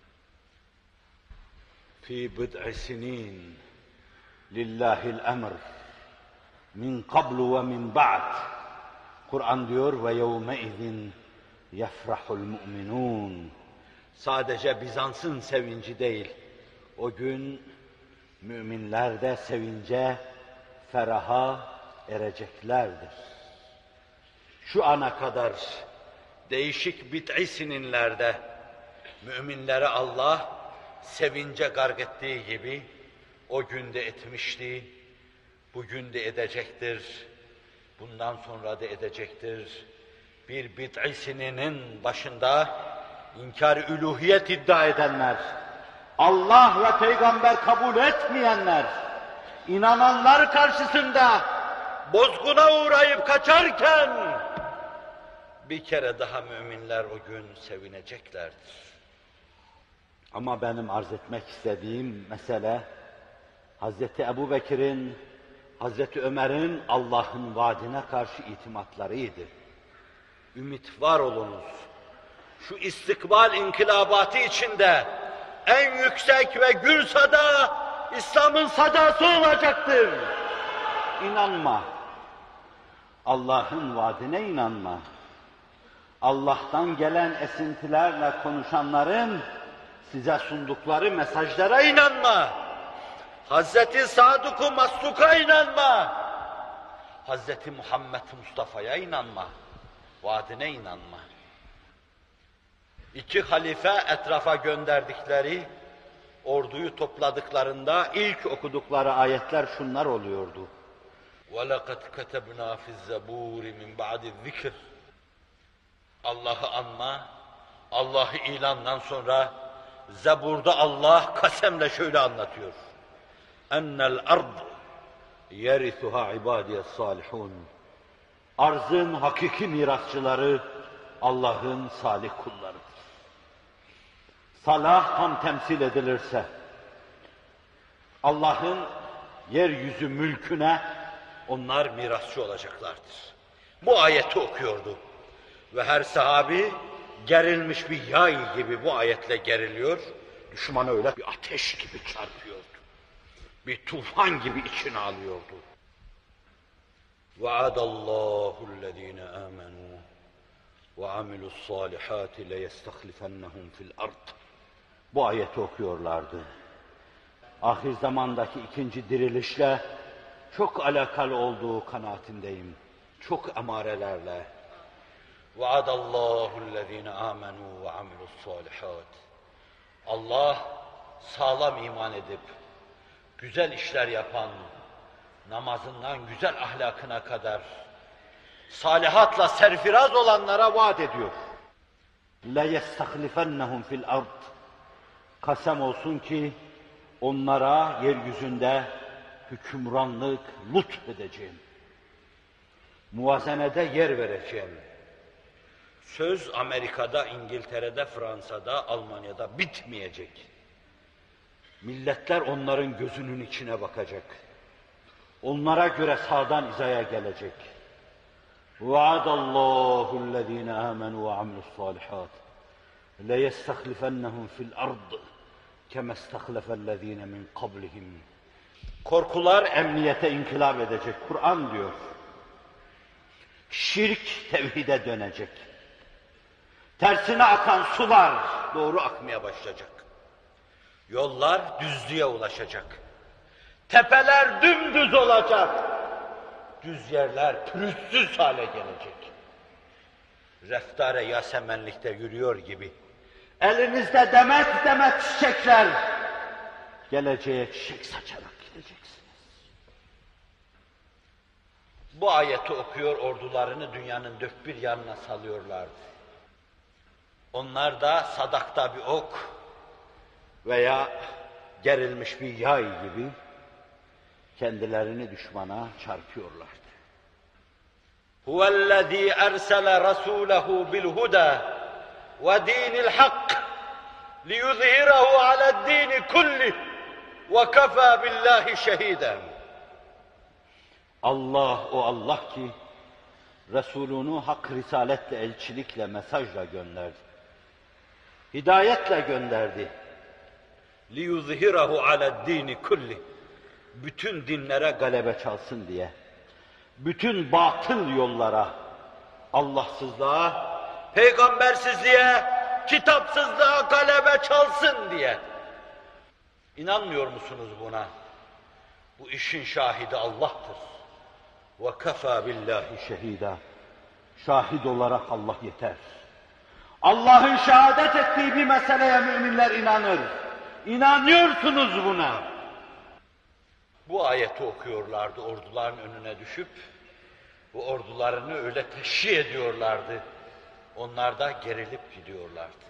[SPEAKER 2] Fi bid'i sinin lillahil emr min qablu ve min ba'd. Kur'an diyor ve yevme izin yefrahul mu'minun. Sadece Bizans'ın sevinci değil, o gün müminler de sevince, feraha ereceklerdir. Şu ana kadar değişik bid'i sininlerde müminleri Allah sevince gark ettiği gibi o günde etmişti, bugün de edecektir, bundan sonra da edecektir. Bir bid'i sininin başında inkar-ı üluhiyet iddia edenler, Allah ve peygamber kabul etmeyenler, inananlar karşısında bozguna uğrayıp kaçarken bir kere daha müminler o gün sevineceklerdir. Ama benim arz etmek istediğim mesele Hazreti Ebubekir'in, Hazreti Ömer'in Allah'ın vaadine karşı itimatlarıydı. Ümit var olunuz. Şu istikbal inkılabatı içinde en yüksek ve gür sada İslam'ın sadası olacaktır. İnanma. Allah'ın vaadine inanma. Allah'tan gelen esintilerle konuşanların size sundukları mesajlara inanma. Hazreti Sadık-ı Masluk'a inanma. Hazreti Muhammed Mustafa'ya inanma. Vaadine inanma. İki halife etrafa gönderdikleri orduyu topladıklarında ilk okudukları ayetler şunlar oluyordu. وَلَقَدْ كَتَبْنَا فِي الزَّبُورِ مِنْ بَعْدِ الذِّكْرِ Allah'ı anma, Allah'ı ilandan sonra Zebur'da Allah kasemle şöyle anlatıyor. اَنَّ الْأَرْضِ يَرِثُهَا عِبَادِيَ الصَّالِحُونَ Arzın hakiki mirasçıları Allah'ın salih kullarıdır. Salah tam temsil edilirse, Allah'ın yeryüzü mülküne onlar mirasçı olacaklardır. Bu ayeti okuyordu. Ve her sahabi gerilmiş bir yay gibi bu ayetle geriliyor, düşmanı öyle bir ateş gibi çarpıyordu. Bir tufan gibi içine alıyordu. وَعَدَ اللّٰهُ الَّذ۪ينَ آمَنُوا وَعَمِلُوا الصَّالِحَاتِ لَيَسْتَخْلِفَنَّهُمْ فِي الْأَرْضِ Bu ayeti okuyorlardı. Ahir zamandaki ikinci dirilişle çok alakalı olduğu kanaatindeyim. Çok emarelerle. وَعَدَ اللّٰهُ الَّذ۪ينَ آمَنُوا وَعَمِلُوا الصَّالِحَاتِ Allah sağlam iman edip, güzel işler yapan, namazından güzel ahlakına kadar, salihatla serfiraz olanlara vaat ediyor. لَيَسْتَخْلِفَنَّهُمْ فِي الْأَرْضِ Kasem olsun ki, onlara yeryüzünde hükümranlık lütfedeceğim. Muvazenede yer vereceğim. Söz Amerika'da, İngiltere'de, Fransa'da, Almanya'da bitmeyecek. Milletler onların gözünün içine bakacak. Onlara göre sağdan izaya gelecek. وَعَدَ اللّٰهُ الَّذ۪ينَ آمَنُوا وَعَمِلُوا الصَّالِحَاتِ لَيَسْتَخْلِفَنَّهُمْ فِي الْأَرْضِ كَمَا اسْتَخْلَفَ الَّذ۪ينَ مِنْ قَبْلِهِمْ Korkular emniyete inkılap edecek. Kur'an diyor. Şirk tevhide dönecek. Tersine akan sular doğru akmaya başlayacak. Yollar düzlüğe ulaşacak. Tepeler dümdüz olacak. Düz yerler pürüzsüz hale gelecek. Reftare Yasemenlik'te yürüyor gibi. Elinizde demet demet çiçekler. Geleceğe çiçek saçarak gideceksiniz. Bu ayeti okuyor, ordularını dünyanın dört bir yanına salıyorlardı. Onlar da sadakta bir ok veya gerilmiş bir yay gibi kendilerini düşmana çarpıyorlardı.
[SPEAKER 1] Huvellezî ersele rasûlehu bilhuda ve dînil hak liyuzhirahu ale'd-dîni kullih ve kefâ billâhi şehîden. Allah o Allah ki Resulünü hak risaletle, elçilikle, mesajla gönderdi. Hidayetle gönderdi. لِيُظْهِرَهُ عَلَى الدِّينِ كُلِّهِ Bütün dinlere galebe çalsın diye. Bütün batıl yollara, Allahsızlığa, peygambersizliğe, kitapsızlığa galebe çalsın diye. İnanmıyor musunuz buna? Bu işin şahidi Allah'tır. وَكَفَى بِاللّٰهِ شَهِيدًا Şahit olarak Allah yeter. Allah'ın şehadet ettiği bir meseleye müminler inanır. İnanıyorsunuz buna. Bu ayeti okuyorlardı orduların önüne düşüp, bu ordularını öyle teşhi ediyorlardı. Onlar da gerilip gidiyorlardı.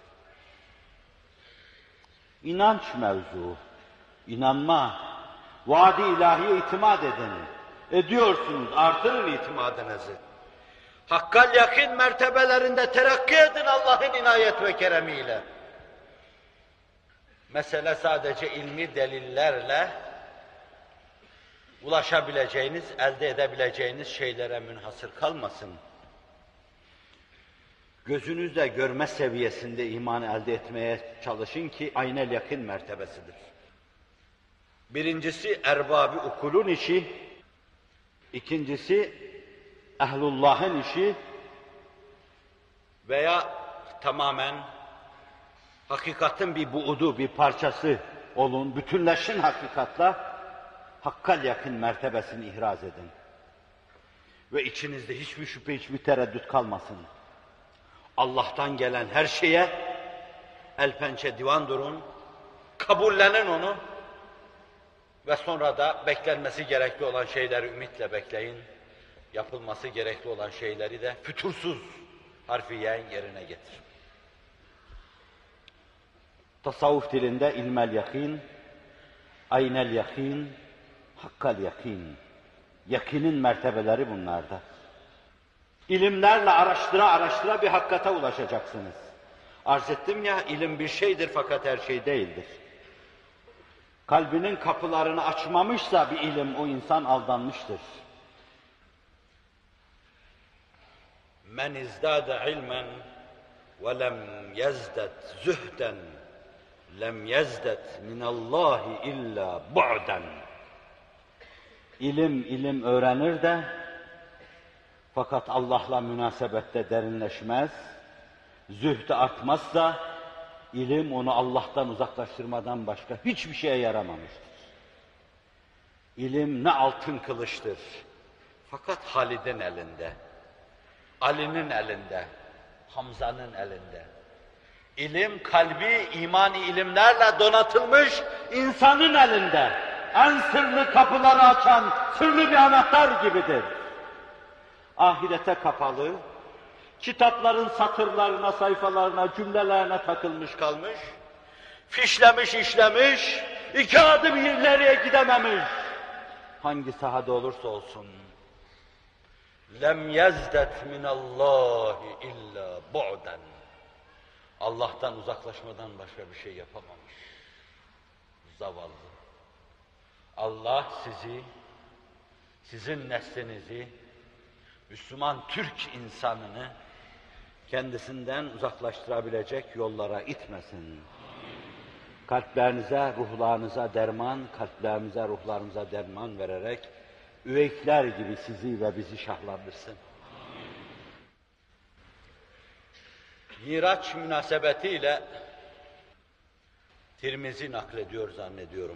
[SPEAKER 1] İnanç mevzu, inanma, vaadi ilahiye itimat edin. Ediyorsunuz, artırın itimadınızı. Hakkal yakın mertebelerinde terakki edin Allah'ın inayet ve keremiyle. Mesele sadece ilmi delillerle ulaşabileceğiniz, elde edebileceğiniz şeylere münhasır kalmasın. Gözünüzle görme seviyesinde imanı elde etmeye çalışın ki aynel yakın mertebesidir. Birincisi erbab-ı ukulun işi, ikincisi ehlullah'ın işi veya tamamen hakikatin bir buudu, bir parçası olun, bütünleşin hakikatla, hakkal yakın mertebesini ihraz edin. Ve içinizde hiçbir şüphe, hiçbir tereddüt kalmasın. Allah'tan gelen her şeye el pençe divan durun, kabullenin onu ve sonra da beklenmesi gerekli olan şeyleri ümitle bekleyin. Yapılması gerekli olan şeyleri de fütursuz harfiyen yerine getirin. Tasavvuf dilinde ilmel yakin, aynel yakin, hakkal yakin. Yakinin mertebeleri bunlarda. İlimlerle araştıra araştıra bir hakikate ulaşacaksınız. Arz ettim ya, ilim bir şeydir fakat her şey değildir. Kalbinin kapılarını açmamışsa bir ilim, o insan aldanmıştır. Men izdâde ilmen ve lem yezdet zühden lem yezdet minallahi illa bu'den. İlim ilim öğrenir de fakat Allah'la münasebette derinleşmez, zühdü artmazsa ilim onu Allah'tan uzaklaştırmadan başka hiçbir şeye yaramamıştır. İlim ne altın kılıçtır. Fakat Halid'in elinde, Ali'nin elinde, Hamza'nın elinde. İlim kalbi imani ilimlerle donatılmış insanın elinde. En sırlı kapıları açan sırlı bir anahtar gibidir. Ahirete kapalı, kitapların satırlarına, sayfalarına, cümlelerine takılmış kalmış, fişlemiş işlemiş, iki adım ileriye gidememiş. Hangi sahada olursa olsun, lem yezdet minallahi illa bu'den. Allah'tan uzaklaşmadan başka bir şey yapamamış. Zavallı. Allah sizi, sizin neslinizi, Müslüman Türk insanını kendisinden uzaklaştırabilecek yollara itmesin. Kalplerinize, ruhlarınıza derman, kalplerimize, ruhlarımıza derman vererek üveykler gibi sizi ve bizi şahlandırsın. Miraç münasebetiyle Tirmizi naklediyor zannediyorum.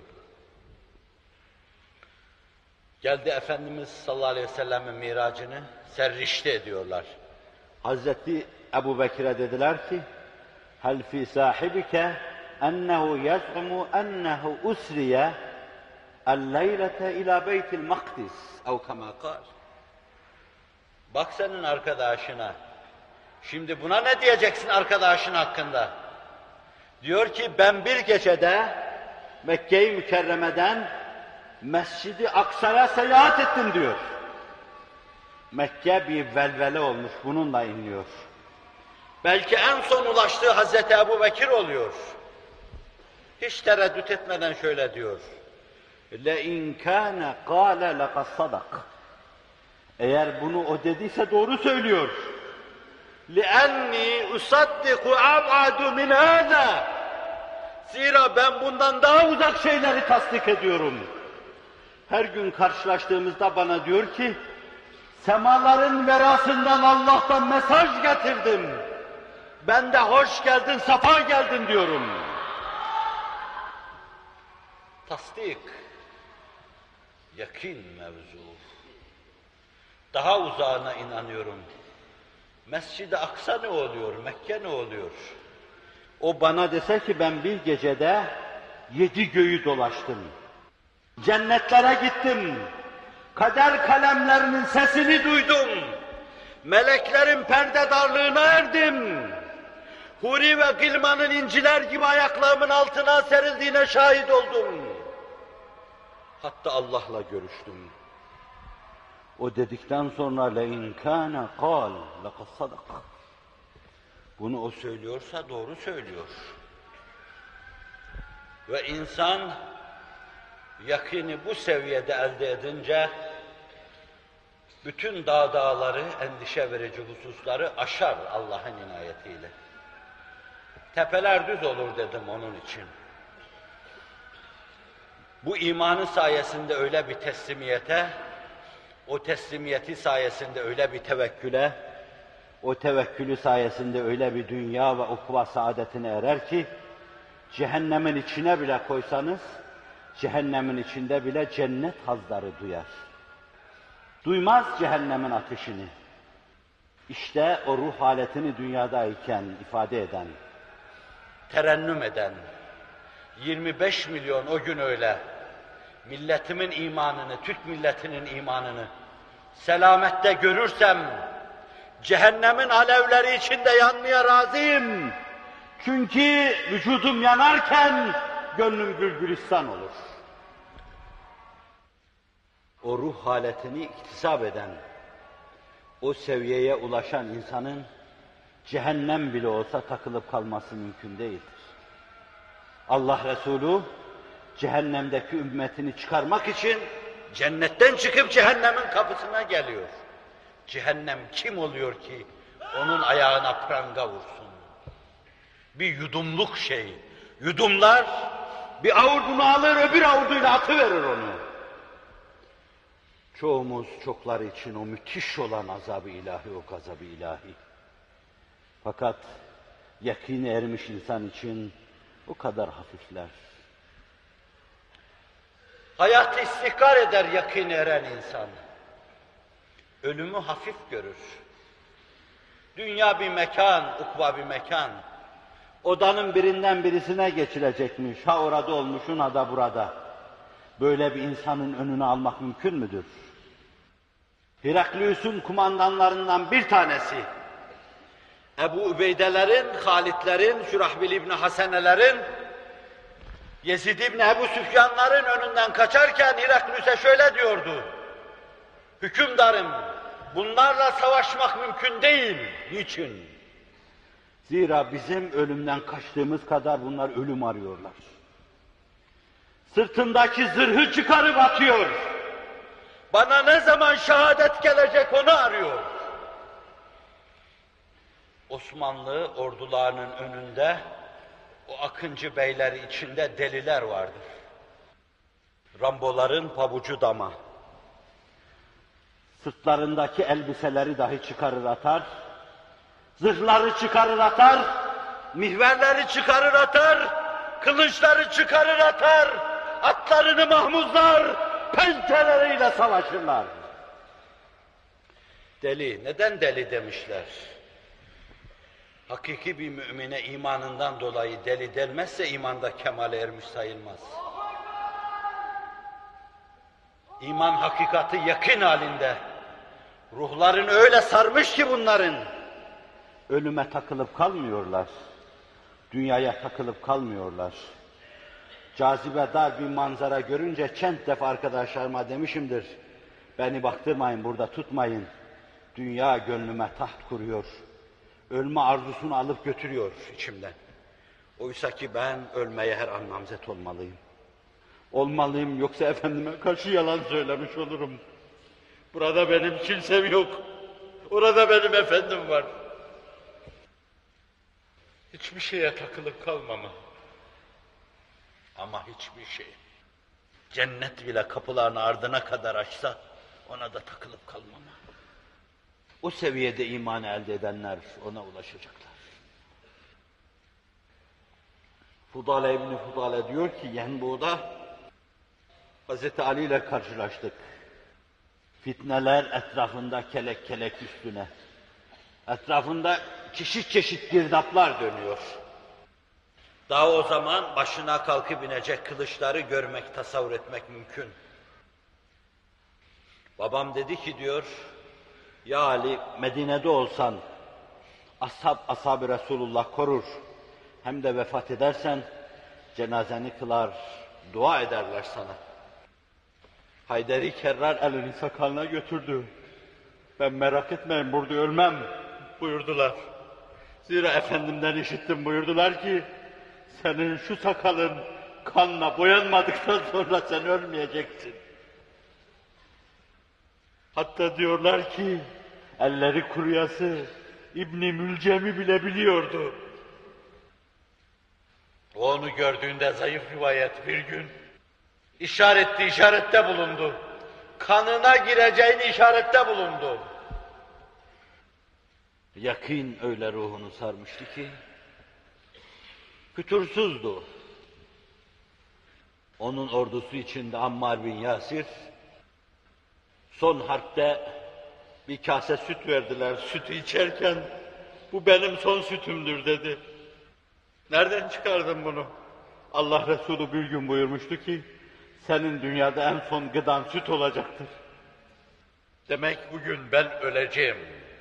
[SPEAKER 1] Geldi Efendimiz sallallahu aleyhi ve sellem'in miracını serrişte ediyorlar. Hazreti Ebu Bekir'e dediler ki, hel fi sahibike ennehu yaz'umu ennehu usriye el-leylete ila beytil makdis ev kema kal. Bak senin arkadaşına. Şimdi buna ne diyeceksin arkadaşın hakkında? Diyor ki ben bir gecede Mekke-i Mükerreme'den Mescid-i Aksa'ya seyahat ettim diyor. Mekke bir velvele olmuş, bununla inliyor. Belki en son ulaştığı Hazreti Ebu Bekir oluyor. Hiç tereddüt etmeden şöyle diyor. لَاِنْ كَانَ قَالَ لَقَدْ صَدَقَ. Eğer bunu o dediyse doğru söylüyor. لِأَنِّي أُصَدِّقُ أَبْعَدُ مِنْ هَذَا. Zira ben bundan daha uzak şeyleri tasdik ediyorum. Her gün karşılaştığımızda bana diyor ki, semaların verasından Allah'tan mesaj getirdim. Ben de hoş geldin, safa geldin diyorum. Tasdik, yakin mevzu. Daha uzağına inanıyorum. Mescid-i Aksa ne oluyor, Mekke ne oluyor? O bana dese ki ben bir gecede yedi göğü dolaştım. Cennetlere gittim. Kader kalemlerinin sesini duydum. Meleklerin perdedarlığına erdim. Huri ve Gılman'ın inciler gibi ayaklarımın altına serildiğine şahit oldum. Hatta Allah'la görüştüm. O dedikten sonra لَاِنْ كَانَ قَالْ لَقَدْ صَدَقَ. Bunu o söylüyorsa doğru söylüyor. Ve insan yakini bu seviyede elde edince bütün dağ dağları, endişe verici hususları aşar Allah'ın inayetiyle. Tepeler düz olur dedim onun için. Bu imanı sayesinde öyle bir teslimiyete, o teslimiyeti sayesinde öyle bir tevekküle, o tevekkülü sayesinde öyle bir dünya ve ukva saadetine erer ki, cehennemin içine bile koysanız, cehennemin içinde bile cennet hazları duyar. Duymaz cehennemin ateşini. İşte o ruh haletini dünyadayken ifade eden, terennüm eden, yirmi beş milyon o gün öyle, milletimin imanını, Türk milletinin imanını selamette görürsem, cehennemin alevleri içinde yanmaya razıyım. Çünkü vücudum yanarken gönlüm gülgülistan olur. O ruh haletini iktisap eden, o seviyeye ulaşan insanın cehennem bile olsa takılıp kalması mümkün değildir. Allah Resulü cehennemdeki ümmetini çıkarmak için cennetten çıkıp cehennemin kapısına geliyor. Cehennem kim oluyor ki onun ayağına pranga vursun? Bir yudumluk şey. Yudumlar bir avurdunu alır, öbür avurduyla atıverir onu. Çoğumuz çokları için o müthiş olan azab-ı ilahi, o gazab-ı ilahi. Fakat yakine ermiş insan için o kadar hafifler. Hayatı istihkar eder yakine eren insan. Ölümü hafif görür. Dünya bir mekan, ukva bir mekan. Odanın birinden birisine geçilecekmiş. Ha orada olmuşsun, ha da burada. Böyle bir insanın önünü almak mümkün müdür? Heraklius'un kumandanlarından bir tanesi, Ebu Übeydelerin, Halitlerin, Şurahbil İbni Hasenelerin, Yezid İbni Ebu Süfyanların önünden kaçarken Heraklius'e şöyle diyordu: hükümdarım, bunlarla savaşmak mümkün değil. Niçin? Zira bizim ölümden kaçtığımız kadar bunlar ölüm arıyorlar. Sırtındaki zırhı çıkarıp atıyor. Bana ne zaman şehadet gelecek onu arıyor. Osmanlı ordularının önünde o Akıncı beyleri içinde deliler vardır. Ramboların pabucu dama. Sırtlarındaki elbiseleri dahi çıkarır atar. Zırhları çıkarır atar. Mihverleri çıkarır atar. Kılıçları çıkarır atar. Atlarını mahmuzlar. Pençeleriyle savaşırlar. Deli. Neden deli demişler? Hakiki bir mümine imanından dolayı deli denmezse imanda kemale ermiş sayılmaz. İman hakikati yakın halinde. Ruhlarını öyle sarmış ki bunların. Ölüme takılıp kalmıyorlar. Dünyaya takılıp kalmıyorlar. Cazibedar bir manzara görünce çent defa arkadaşlarıma demişimdir. Beni baktırmayın, burada tutmayın.
[SPEAKER 2] Dünya gönlüme taht kuruyor. Ölme arzusunu alıp götürüyor içimden. Oysa ki ben ölmeye her an namzet olmalıyım. Olmalıyım, yoksa efendime karşı yalan söylemiş olurum. Burada benim kimsem yok. Orada benim efendim var. Hiçbir şeye takılıp kalmama. Ama hiçbir şey. Cennet bile kapılarını ardına kadar açsa ona da takılıp kalmama. O seviyede imanı elde edenler ona ulaşacaklar. Fudale İbni Fudale diyor ki Yenbu'da Hazreti Ali ile karşılaştık. Fitneler etrafında kelek kelek üstüne. Etrafında çeşit çeşit girdaplar dönüyor. Daha o zaman başına kalkıp inecek kılıçları görmek, tasavvur etmek mümkün. Babam dedi ki diyor, ya Ali Medine'de olsan ashab, ashab-ı Resulullah korur. Hem de vefat edersen cenazeni kılar, dua ederler sana. Haydar-ı Kerrar elini sakalına götürdü. Ben merak etmeyin burada ölmem buyurdular. Zira efendimden işittim buyurdular ki senin şu sakalın kanla boyanmadıktan sonra sen ölmeyeceksin. Hatta diyorlar ki elleri kuruyası İbn-i Mülcem'i bile biliyordu. O onu gördüğünde zayıf rivayet bir gün işaretli işarette bulundu. Kanına gireceğini işarette bulundu. Yakin öyle ruhunu sarmıştı ki fütursuzdu. Onun ordusu içinde Ammar bin Yasir son harpte bir kase süt verdiler. Sütü içerken bu benim son sütümdür dedi. Nereden çıkardın bunu? Allah Resulü bir gün buyurmuştu ki senin dünyada en son gıdan süt olacaktır. Demek bugün ben öleceğim.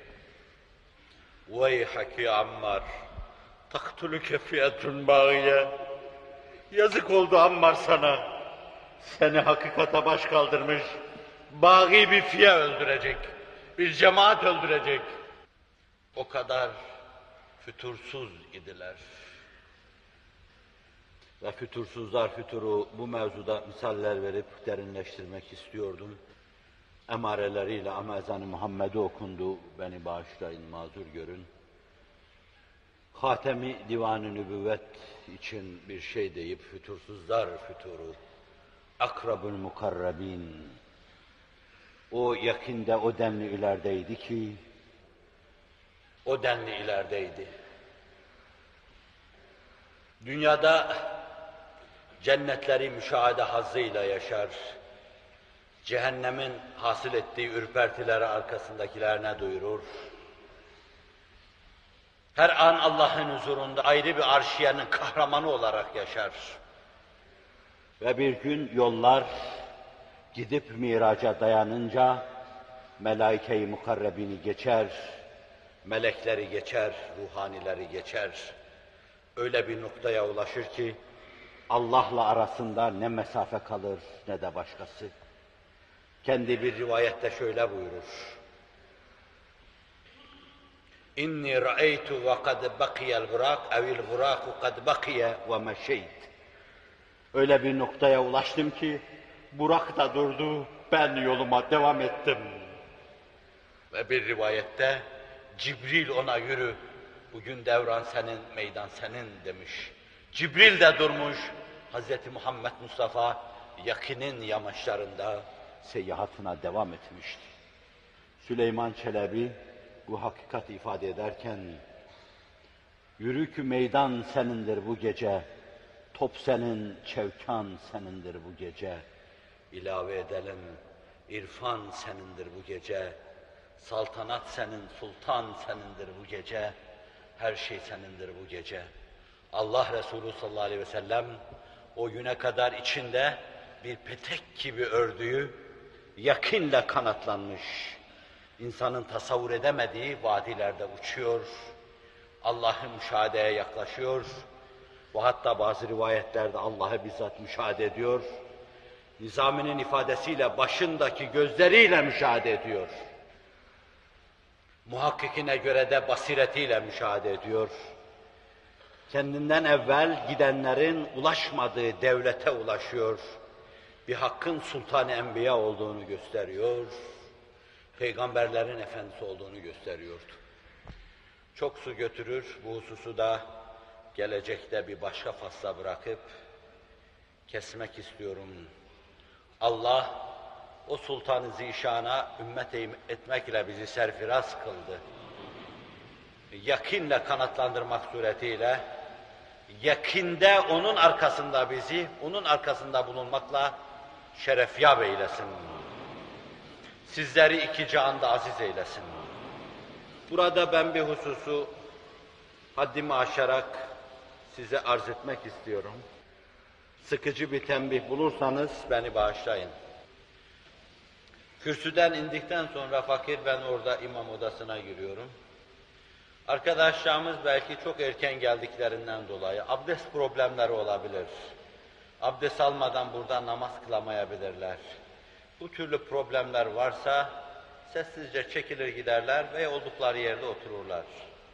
[SPEAKER 2] Veyhaki Ammar, taktuluke fiyatun bağiye. Yazık oldu Ammar sana. Seni hakikata baş kaldırmış, bağî bir fiye öldürecek, bir cemaat öldürecek. O kadar fütursuz idiler. Ve fütursuzlar füturu bu mevzuda misaller verip derinleştirmek istiyordum. Emareleriyle ama ezan-ı Muhammed'i okundu, beni bağışlayın, mazur görün. Hatemi Divan-ı Nübüvvet için bir şey deyip fütursuzlar füturu, akrabül mukarrabin, o yakinde o denli ilerideydi ki, o denli ilerideydi. Dünyada cennetleri müşahede hazzıyla yaşar, cehennemin hasıl ettiği ürpertileri arkasındakilerine duyurur. Her an Allah'ın huzurunda ayrı bir arşiyenin kahramanı olarak yaşar. Ve bir gün yollar gidip miraca dayanınca melaike-i mukarrebini geçer, melekleri geçer, ruhanileri geçer. Öyle bir noktaya ulaşır ki Allah'la arasında ne mesafe kalır ne de başkası. Kendi bir rivayette şöyle buyurur. İnni ra'aytu ve kad bakiya'l burak evil buraku kad bakiye ve meşeyt. Öyle bir noktaya ulaştım ki Burak da durdu, ben yoluma devam ettim. Ve bir rivayette Cibril ona yürü, bugün devran senin, meydan senin demiş. Cibril de durmuş, Hazreti Muhammed Mustafa yakinin yamaçlarında seyahatine devam etmişti. Süleyman Çelebi bu hakikati ifade ederken, yürü ki meydan senindir bu gece, top senin, çevkan senindir bu gece. İlave edelim, irfan senindir bu gece, saltanat senin, sultan senindir bu gece, her şey senindir bu gece. Allah Resulü sallallahu aleyhi ve sellem o güne kadar içinde bir petek gibi ördüğü yakinle kanatlanmış, insanın tasavvur edemediği vadilerde uçuyor, Allah'ı müşahedeye yaklaşıyor ve hatta bazı rivayetlerde Allah'ı bizzat müşahede ediyor, Nizami'nin ifadesiyle başındaki gözleriyle müşahede ediyor. Muhakkikine göre de basiretiyle müşahede ediyor. Kendinden evvel gidenlerin ulaşmadığı devlete ulaşıyor. Bir hakkın sultan-ı enbiya olduğunu gösteriyor. Peygamberlerin efendisi olduğunu gösteriyordu. Çok su götürür, bu hususu da gelecekte bir başka fasla bırakıp kesmek istiyorum. Allah o Sultan-ı Zişan'a ümmet etmekle bizi serfiraz kıldı. Yakinle kanatlandırmak suretiyle, yakinde onun arkasında bizi, onun arkasında bulunmakla şerefyab eylesin. Sizleri iki cihanda aziz eylesin. Burada ben bir hususu haddimi aşarak size arz etmek istiyorum. Sıkıcı bir tembih bulursanız beni bağışlayın. Kürsüden indikten sonra fakir ben orada imam odasına giriyorum. Arkadaşlarımız belki çok erken geldiklerinden dolayı abdest problemleri olabilir. Abdest almadan burada namaz kılamayabilirler. Bu türlü problemler varsa sessizce çekilir giderler ve oldukları yerde otururlar.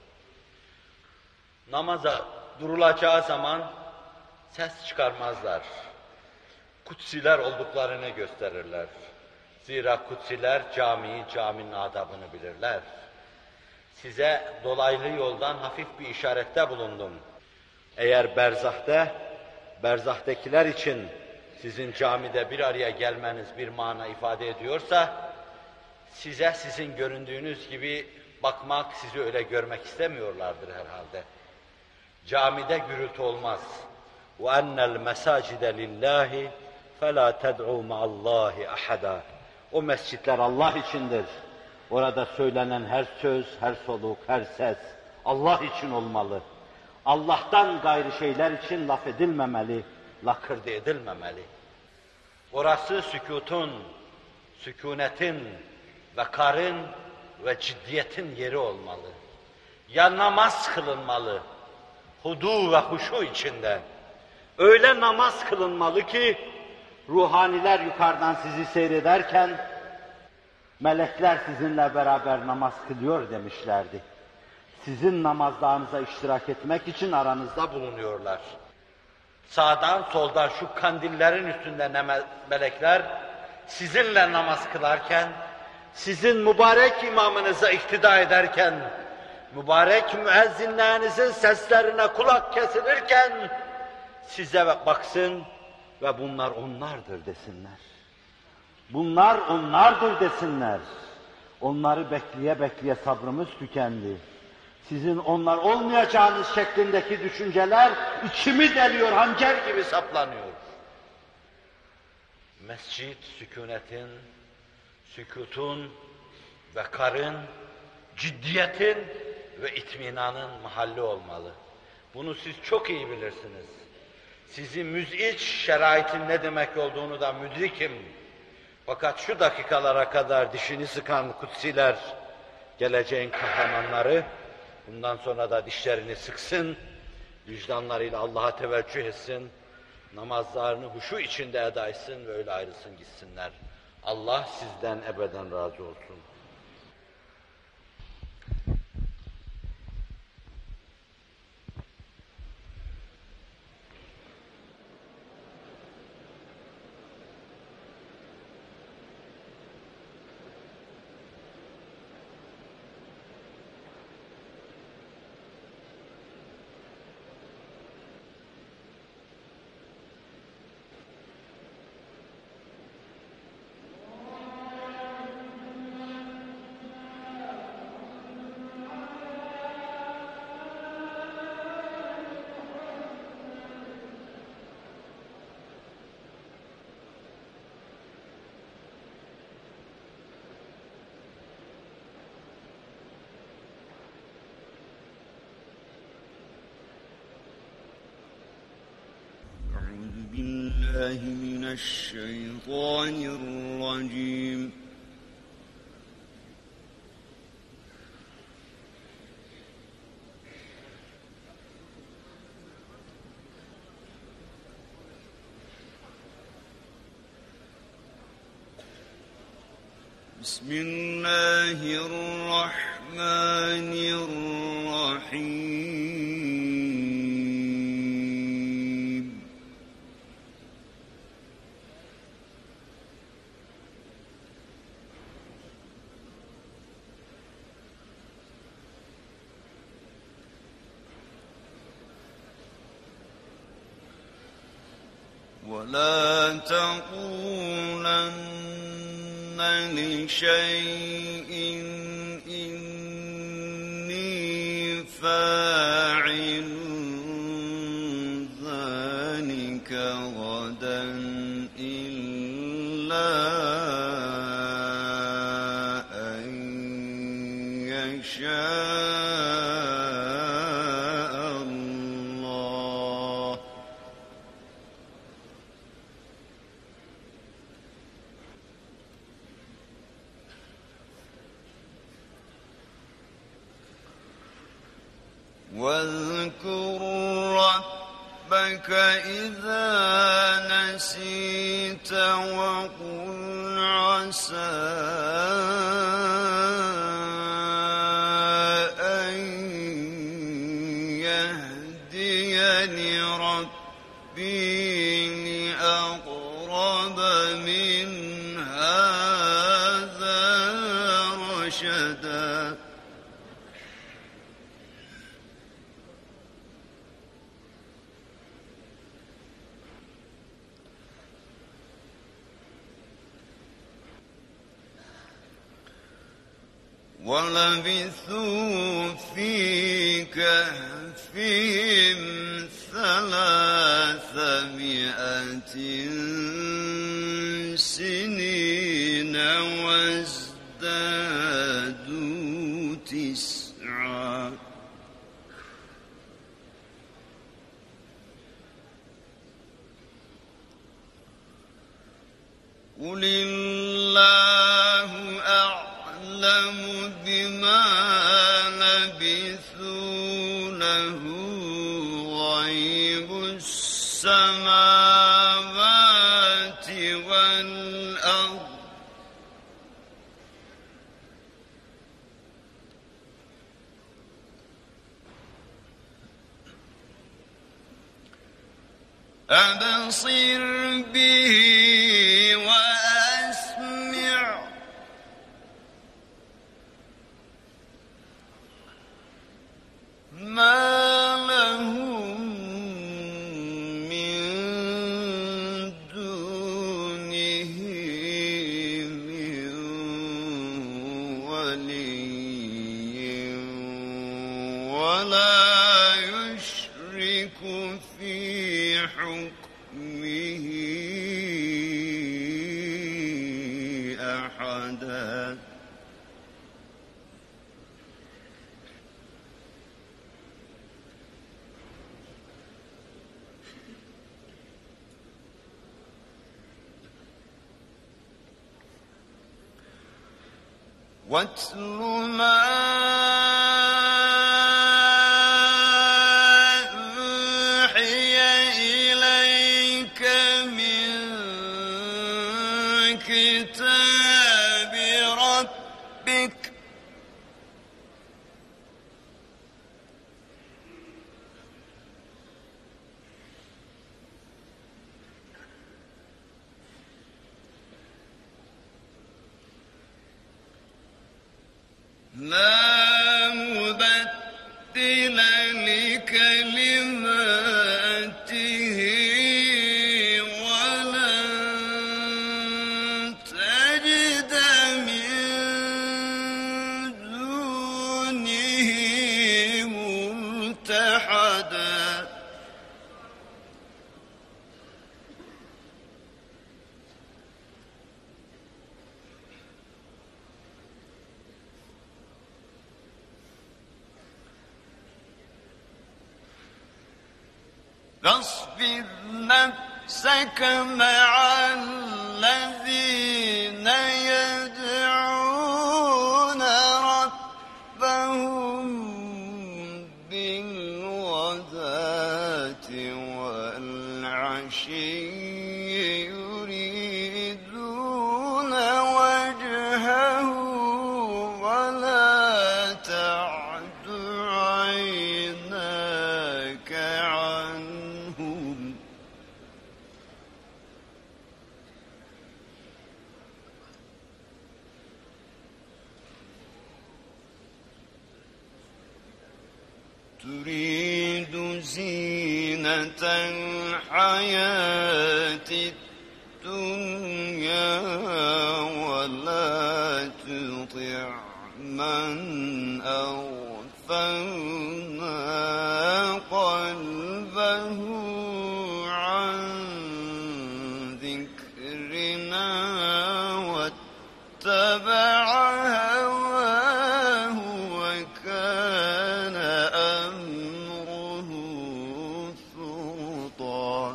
[SPEAKER 2] Namaza durulacağı zaman ses çıkarmazlar. Kutsiler olduklarını gösterirler. Zira kutsiler camiyi, caminin adabını bilirler. Size dolaylı yoldan hafif bir işarette bulundum. Eğer berzahte, berzahtakiler için sizin camide bir araya gelmeniz bir mana ifade ediyorsa, size sizin göründüğünüz gibi bakmak, sizi öyle görmek istemiyorlardır herhalde. Camide gürültü olmaz. وَاَنَّ الْمَسَاجِدَ لِلّٰهِ فَلَا تَدْعُوا مَعَ اللّٰهِ أَحَدًا. O mescitler Allah içindir. Orada söylenen her söz, her soluk, her ses Allah için olmalı. Allah'tan gayrı şeyler için laf edilmemeli, lakırdı edilmemeli. Orası sükûtun, sükûnetin, vekarın ve ciddiyetin yeri olmalı. Ya namaz kılınmalı, hudu ve huşu içinde. Öyle namaz kılınmalı ki, ruhaniler yukarıdan sizi seyrederken, melekler sizinle beraber namaz kılıyor demişlerdi. Sizin namazlarınıza iştirak etmek için aranızda bulunuyorlar. Sağdan soldan şu kandillerin üstünde ne melekler sizinle namaz kılarken, sizin mübarek imamınıza iktida ederken, mübarek müezzinlerinizin seslerine kulak kesilirken, size baksın ve bunlar onlardır desinler. Bunlar onlardır desinler. Onları bekleye bekleye sabrımız tükendi. Sizin onlar olmayacağınız şeklindeki düşünceler içimi deliyor, hançer gibi saplanıyor. Mescid, sükunetin, sükutun, vekarın, ciddiyetin ve itminanın mahalli olmalı. Bunu siz çok iyi bilirsiniz. Sizi müz'iç şeraitin ne demek olduğunu da müdrikim. Fakat şu dakikalara kadar dişini sıkan kutsiler, geleceğin kahramanları, bundan sonra da dişlerini sıksın, vicdanlarıyla Allah'a teveccüh etsin, namazlarını huşu içinde eda etsin ve öyle ayrılsın gitsinler. Allah sizden ebeden razı olsun.
[SPEAKER 3] بالله من الشيطان الرجيم بسم الله الرحمن الرحمن الرحيم ولا تقولن لشيء إني فاعل ذلك غدا إلا أن يشاء الله واذكر ربك إذا نسيت وقل عسى أن يهديني ربي لأقرب من هذا رشدا ولبثوا في كهفهم ثلاثمائة سنين وازدادوا تسعا قل الله أعلم بما لبثوا له غيب السماوات والأرض أبصر به وأسمع ما لهم من دونه من ولي ولا يشرك في حكمه أحدا واتل ما أوحي إليك من كتاب ربك لا مبدل لكلماته ولن تجد من دونه ملتحدا فاصبر نفسك مع الذين يدعون ربهم بالغداة والعشي يريدون وجهه ولا تريد زينة الحياة الدنيا ولا تطع من أغفلنا قلبه عن ذكرنا واتبع هواه وكان أمره فرطا.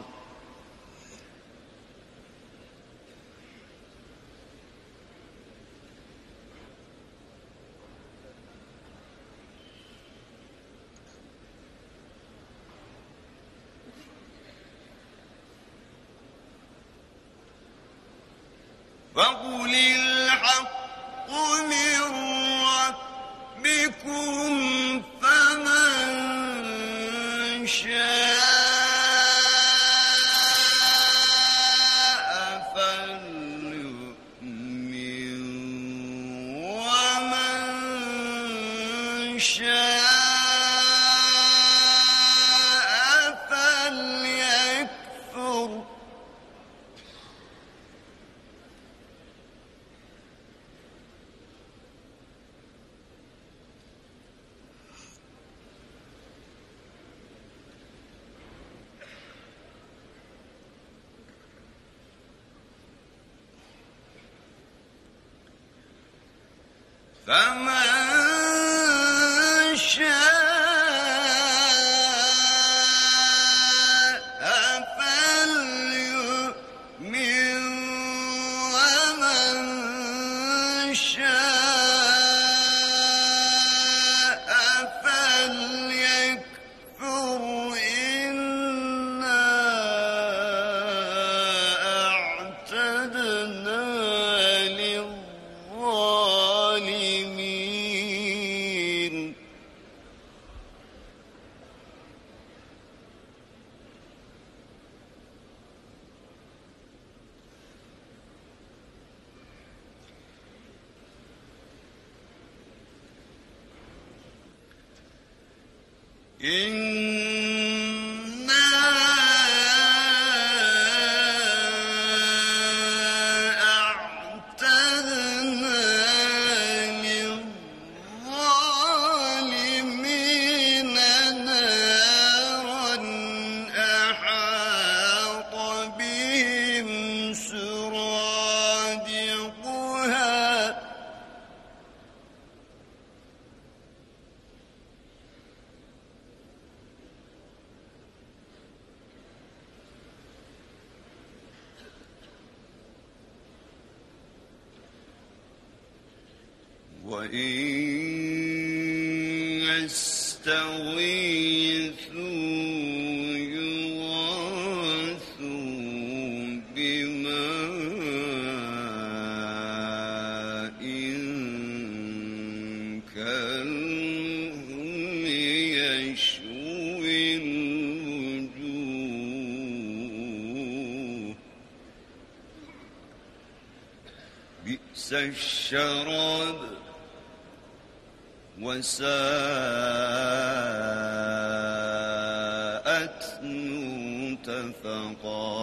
[SPEAKER 3] فقل الحق من ربكم فمن شاء فليؤمن ومن شاء فليكفر. فمن شاء فليؤمن ومن شاء فليكفر. إنا أعتدنا للظالمين إنا أعتدنا للظالمين نارا أحاط بهم سرادقها وإن يستغيثوا يغاثوا بماء كالمهل يشوي الوجوه بئس الشراب وساءت مرتفقا.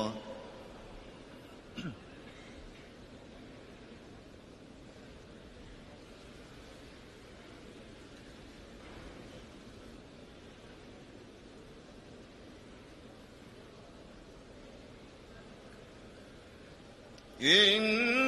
[SPEAKER 3] إن